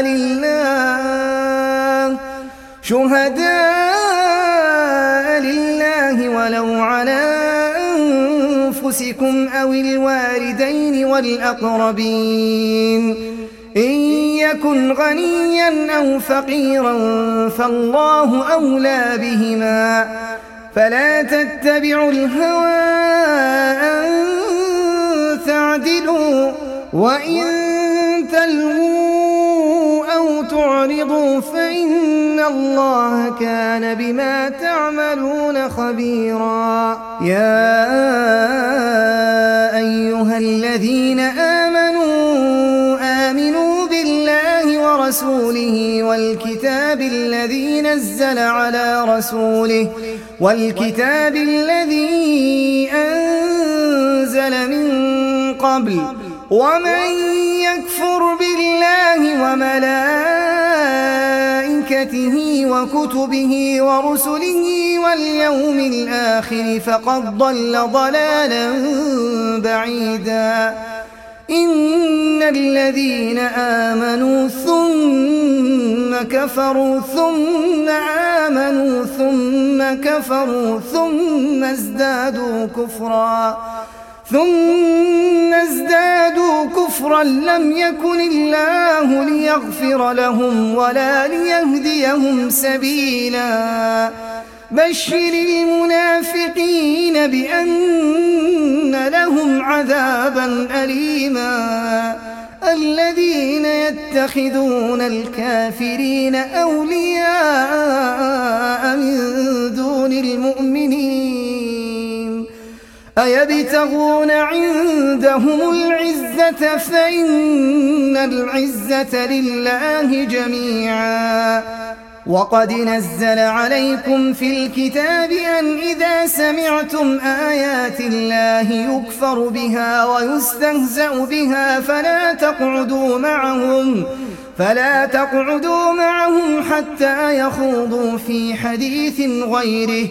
Speaker 2: لله ولو على أنفسكم أو الوالدين والأقربين إن يكن غنيا أو فقيرا فالله أولى بهما فلا تتبعوا الهوى أن تعدلوا وإن تلووا أو تعرضوا فإن الله كان بما تعملون خبيرا. يا أيها الذين آمنوا بالله ورسوله والكتاب الذي نزل على رسوله والكتاب الذي أنزل من قبل ومن يكفر بالله وملائكته وكتبه ورسله واليوم الآخر فقد ضل ضلالا بعيدا. إن الذين آمنوا ثم كفروا ثم آمنوا ثم كفروا ثم ازدادوا كفرا لم يكن الله ليغفر لهم ولا ليهديهم سبيلا. بشر المنافقين بأن لهم عذابا أليما الذين يتخذون الكافرين أولياء من دون المؤمنين أيبتغون عندهم العزة فإن العزة لله جميعا وقد نزل عليكم في الكتاب أن إذا سمعتم آيات الله يكفر بها ويستهزأ بها فلا تقعدوا معهم حتى يخوضوا في حديث غيره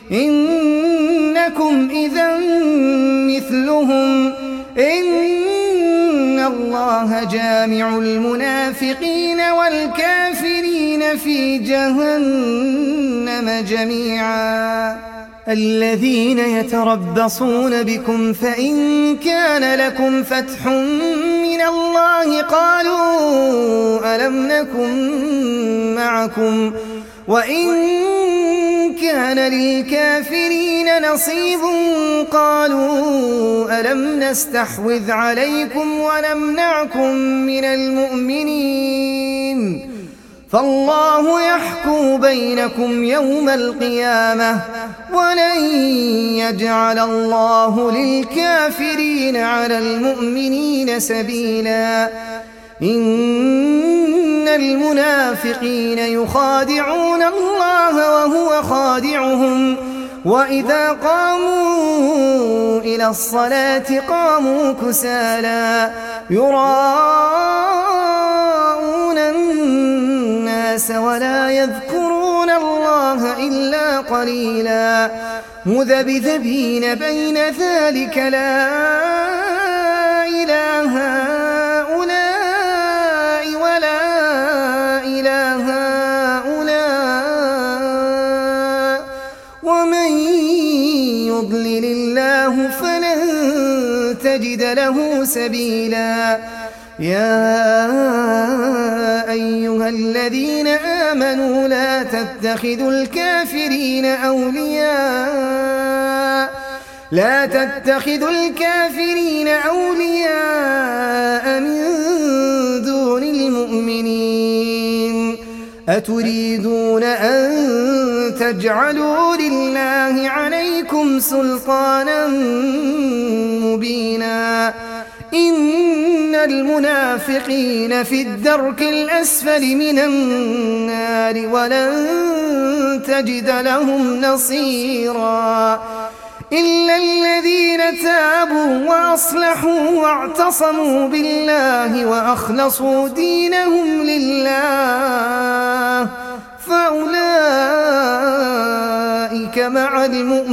Speaker 2: إنكم إذا مثلهم إن الله جامع المنافقين والكافرين في جهنم جميعا الذين يتربصون بكم فإن كان لكم فتح من الله قالوا ألم نكن معكم وإن كان للكافرين نصيب قالوا ألم نستحوذ عليكم ونمنعكم من المؤمنين فالله يحكم بينكم يوم القيامة ولن يجعل الله للكافرين على المؤمنين سبيلا إن المنافقين يخادعون الله وهو خادعهم وإذا قاموا إلى الصلاة قاموا كسالى يراءون الناس ولا يذكرون الله إلا قليلا مذبذبين بين ذلك لا إله هؤلاء ولا إله هؤلاء ومن يضلل الله فلن تجد له سبيلا يا أيها الذين آمنوا لا تتخذوا الكافرين أولياء من دون المؤمنين أتريدون أن تجعلوا لله عليكم سلطانا مبينا إن المنافقين في الدرك الأسفل من النار ولن تجد لهم نصيرا إلا الذين تابوا وأصلحوا واعتصموا بالله وأخلصوا دينهم لله فأولئك مع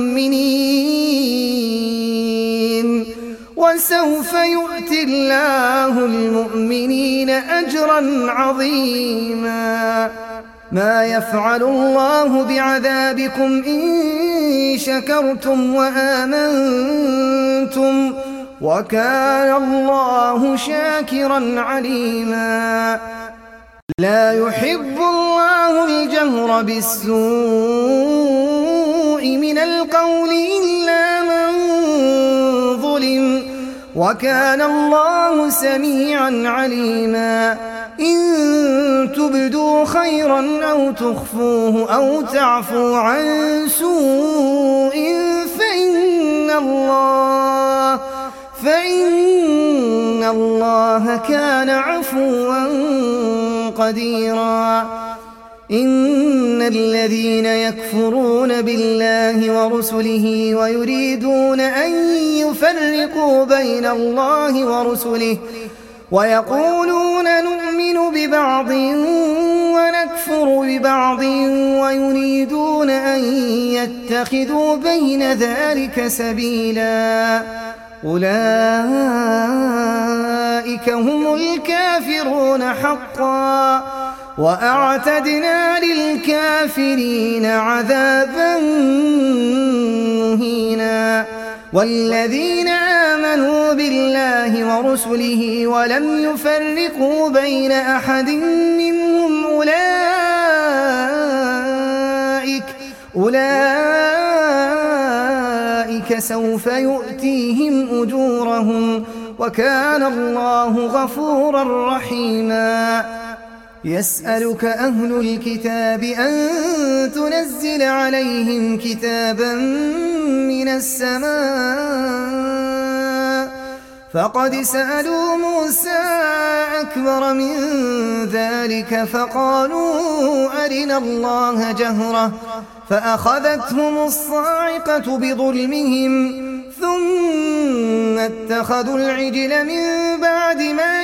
Speaker 2: المؤمنين وسوف يؤتي الله المؤمنين أجرا عظيما ما يفعل الله بعذابكم إن شكرتم وآمنتم وكان الله شاكرا عليما لا يحب الله الجهر بالسوء من القول إلا من ظلم وكان الله سميعا عليما إن تبدوا خيرا أو تخفوه أو تعفوا عن سوء فإن الله كان عفوا قديرا إن الذين يكفرون بالله ورسله ويريدون أن يفرقوا بين الله ورسله ويقولون نؤمن ببعض ونكفر ببعض ويريدون أن يتخذوا بين ذلك سبيلا أولئك هم الكافرون حقا وأعتدنا للكافرين عذابا مهينا والذين آمنوا بالله ورسله ولم يفرقوا بين أحد منهم أولئك سوف يؤتيهم أجورهم وكان الله غفورا رحيما. يسألك أهل الكتاب أن تنزل عليهم كتابا من السماء، فقد سألوا موسى أكبر من ذلك فقالوا أرنا الله جهرة فأخذتهم الصاعقة بظلمهم ثم اتخذوا العجل من بعد ما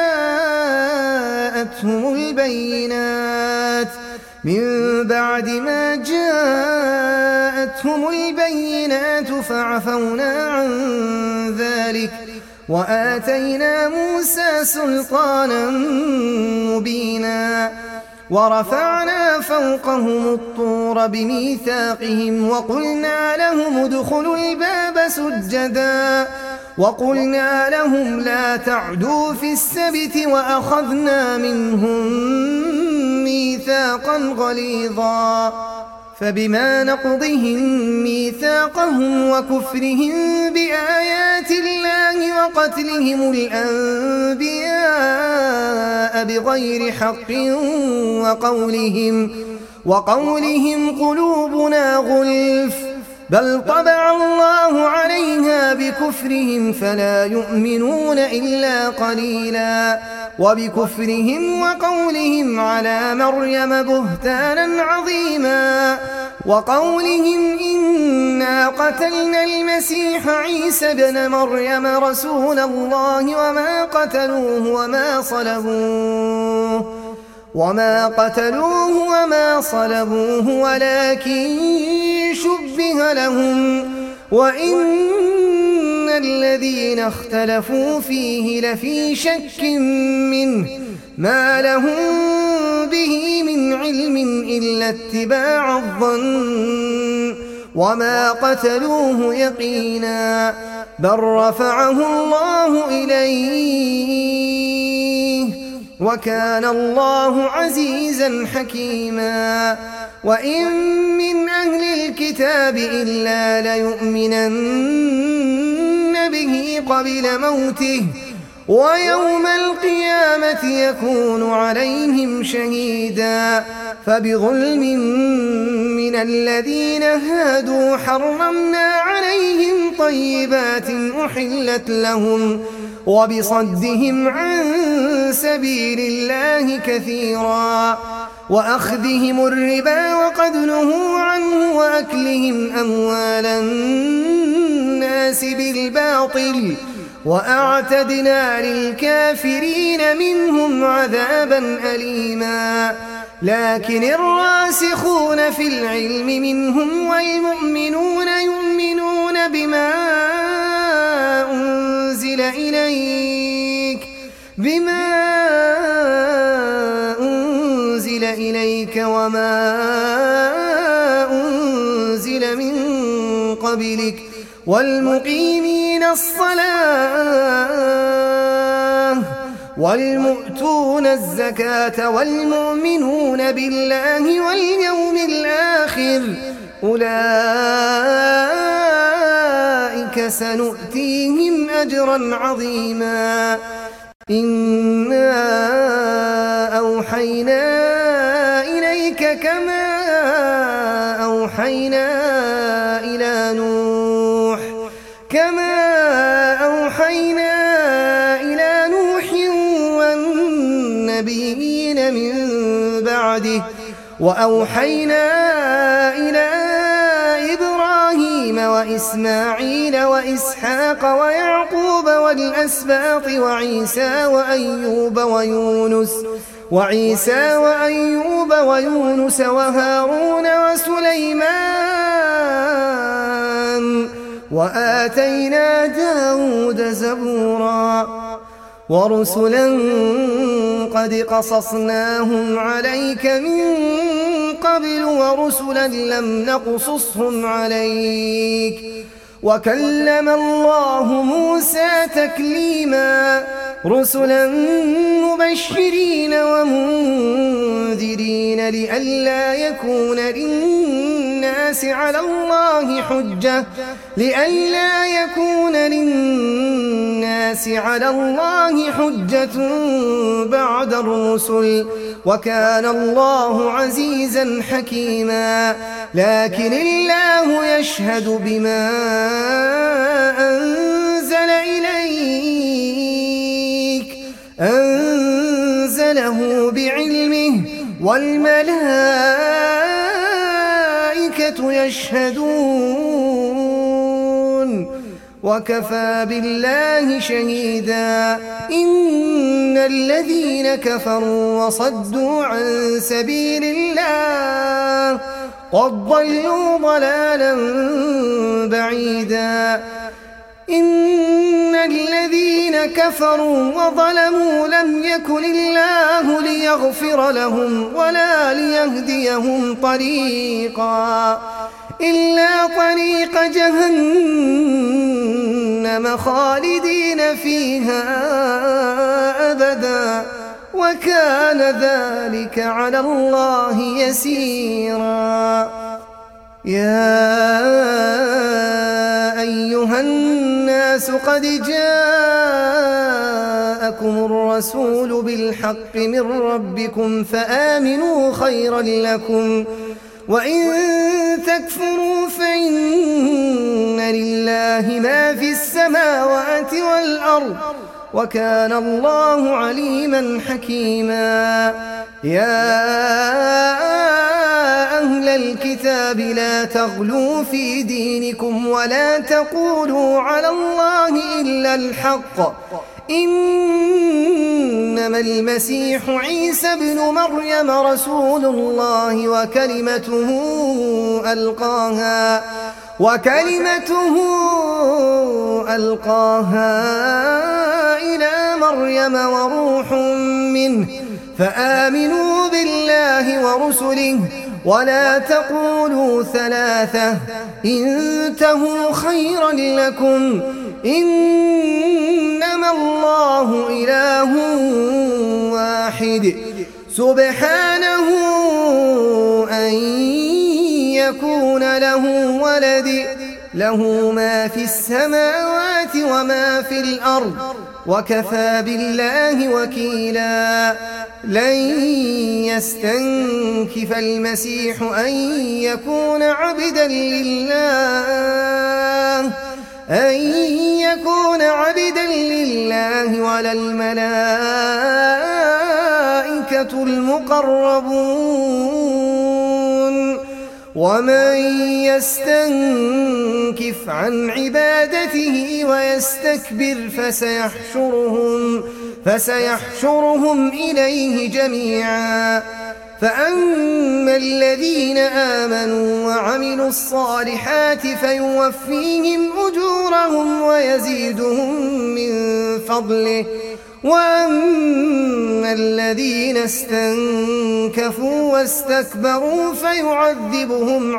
Speaker 2: جاءتهم البينات فعفونا عن ذلك وآتينا موسى سلطانا مبينا. ورفعنا فوقهم الطور بميثاقهم وقلنا لهم ادخلوا الباب سجدا وقلنا لهم لا تعدوا في السبت وأخذنا منهم ميثاقا غليظا. فبما نقضهم ميثاقهم وكفرهم بآيات الله وقتلهم الأنبياء بغير حق وقولهم قلوبنا غلف بل طبع الله عليها بكفرهم فلا يؤمنون إلا قليلا. وبكفرهم وقولهم على مريم بهتانا عظيما وقولهم إنا قتلنا المسيح عيسى ابن مريم رسول الله وما قتلوه وما صلبوه ولكن شبه لهم وإن الذين اختلفوا فيه لفي شك منه ما لهم به من علم إلا اتباع الظن وما قتلوه يقينا بل رفعه الله إليه وكان الله عزيزا حكيما. وإن من أهل الكتاب إلا ليؤمنن به قبل موته ويوم القيامة يكون عليهم شهيدا. فبظلم من الذين هادوا حرمنا عليهم طيبات أحلت لهم وبصدهم عن سبيل الله كثيرا وأخذهم الربا وقد نهوا عنه وأكلهم أموال الناس بالباطل وأعتدنا للكافرين منهم عذابا أليما. لكن الراسخون في العلم منهم والمؤمنون يؤمنون بما أنزل إليك وما أنزل من قبلك والمقيمين الصلاة والمؤتون الزكاة والمؤمنون بالله واليوم الآخر أولئك سنؤتيهم أجرا عظيما. إنا أوحينا إليك كما أوحينا إلى نوح والنبيين من بعده وأوحينا إلى إبراهيم وإسماعيل وإسحاق ويعقوب والأسباط وعيسى وأيوب ويونس وهارون وسليمان وآتينا داود زبورا. ورسلا قد قصصناهم عليك من قبل ورسلا لم نقصصهم عليك وكلم الله موسى تكليما. رسلا مبشرين ومنذرين لئلا يكون للناس للناس على الله حجة على الله حجة بعد الرسل، وكان الله عزيزا حكيما. لكن الله يشهد بما أنزل إليك أنزله بعلمه، والملائكة يشهدون، وكفى بالله شهيدا. إن الذين كفروا وصدوا عن سبيل الله قد ضلوا ضلالا بعيدا. إن الذين كفروا وظلموا لم يكن الله ليغفر لهم ولا ليهديهم طريقا إلا طريق جهنم خالدين فيها أبدا، وكان ذلك على الله يسيرا. يا أيها الناس قد جاءكم الرسول بالحق من ربكم فآمنوا خيرا لكم، وإن تكفروا فإن لله ما في السماوات والأرض، وكان الله عليما حكيما. يا أهل الكتاب لا تغلوا في دينكم ولا تقولوا على الله إلا الحق، إنما المسيح عيسى ابن مريم رسول الله وكلمته ألقاها إلى مريم وروح منه، فآمنوا بالله ورسله ولا تقولوا ثلاثة، انتهوا خيرا لكم، إنما الله إله واحد سبحانه أن يكون له ولد، له ما في السماوات وما في الأرض، وكفى بالله وكيلا. لن يستنكف المسيح أن يكون عبدا لله ولا الملائكة المقربون، ومن يستنكف عن عبادته ويستكبر فسيحشرهم إليه جميعا. فأما الذين آمنوا وعملوا الصالحات فيوفيهم أجورهم ويزيدهم من فضله، وأما الذين استنكفوا واستكبروا فيعذبهم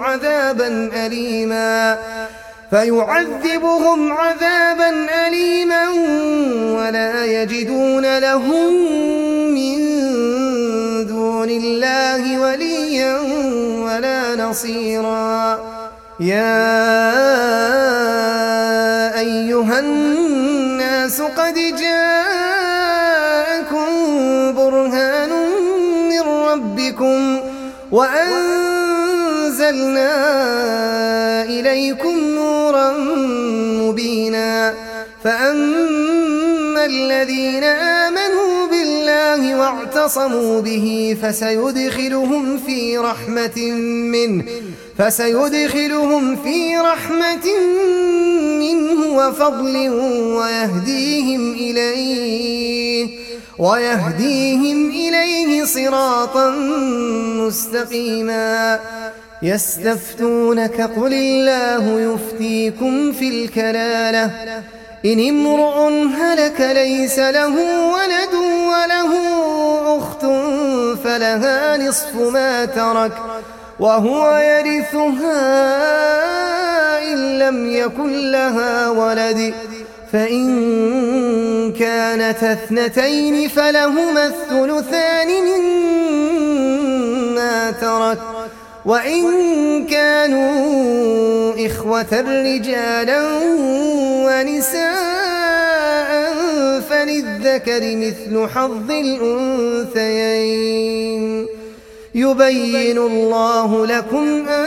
Speaker 2: عذابا أليما ولا يجدون لهم من دون الله وليا ولا نصيرا. يا أيها الناس قد جاءكم برهان من ربكم وأنزلنا إليكم نورا مبينا. فأما الذين آمنوا بالله واعتصموا به فسيدخلهم في رحمة منه وفضل ويهديهم إليه صراطا مستقيما. يستفتونك قل الله يفتيكم في الكلالة، إن امرؤ هلك ليس له ولد وله أخت فلها نصف ما ترك وهو يرثها إن لم يكن لها ولد، فإن كانت اثنتين فلهما الثلثان مما ترك، وإن كانوا إخوة رجالا ونساء فللذكر مثل حظ الأنثيين يبين الله لكم أن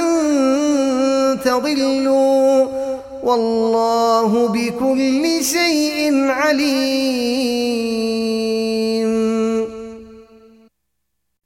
Speaker 2: تضلوا والله بكل شيء عليم.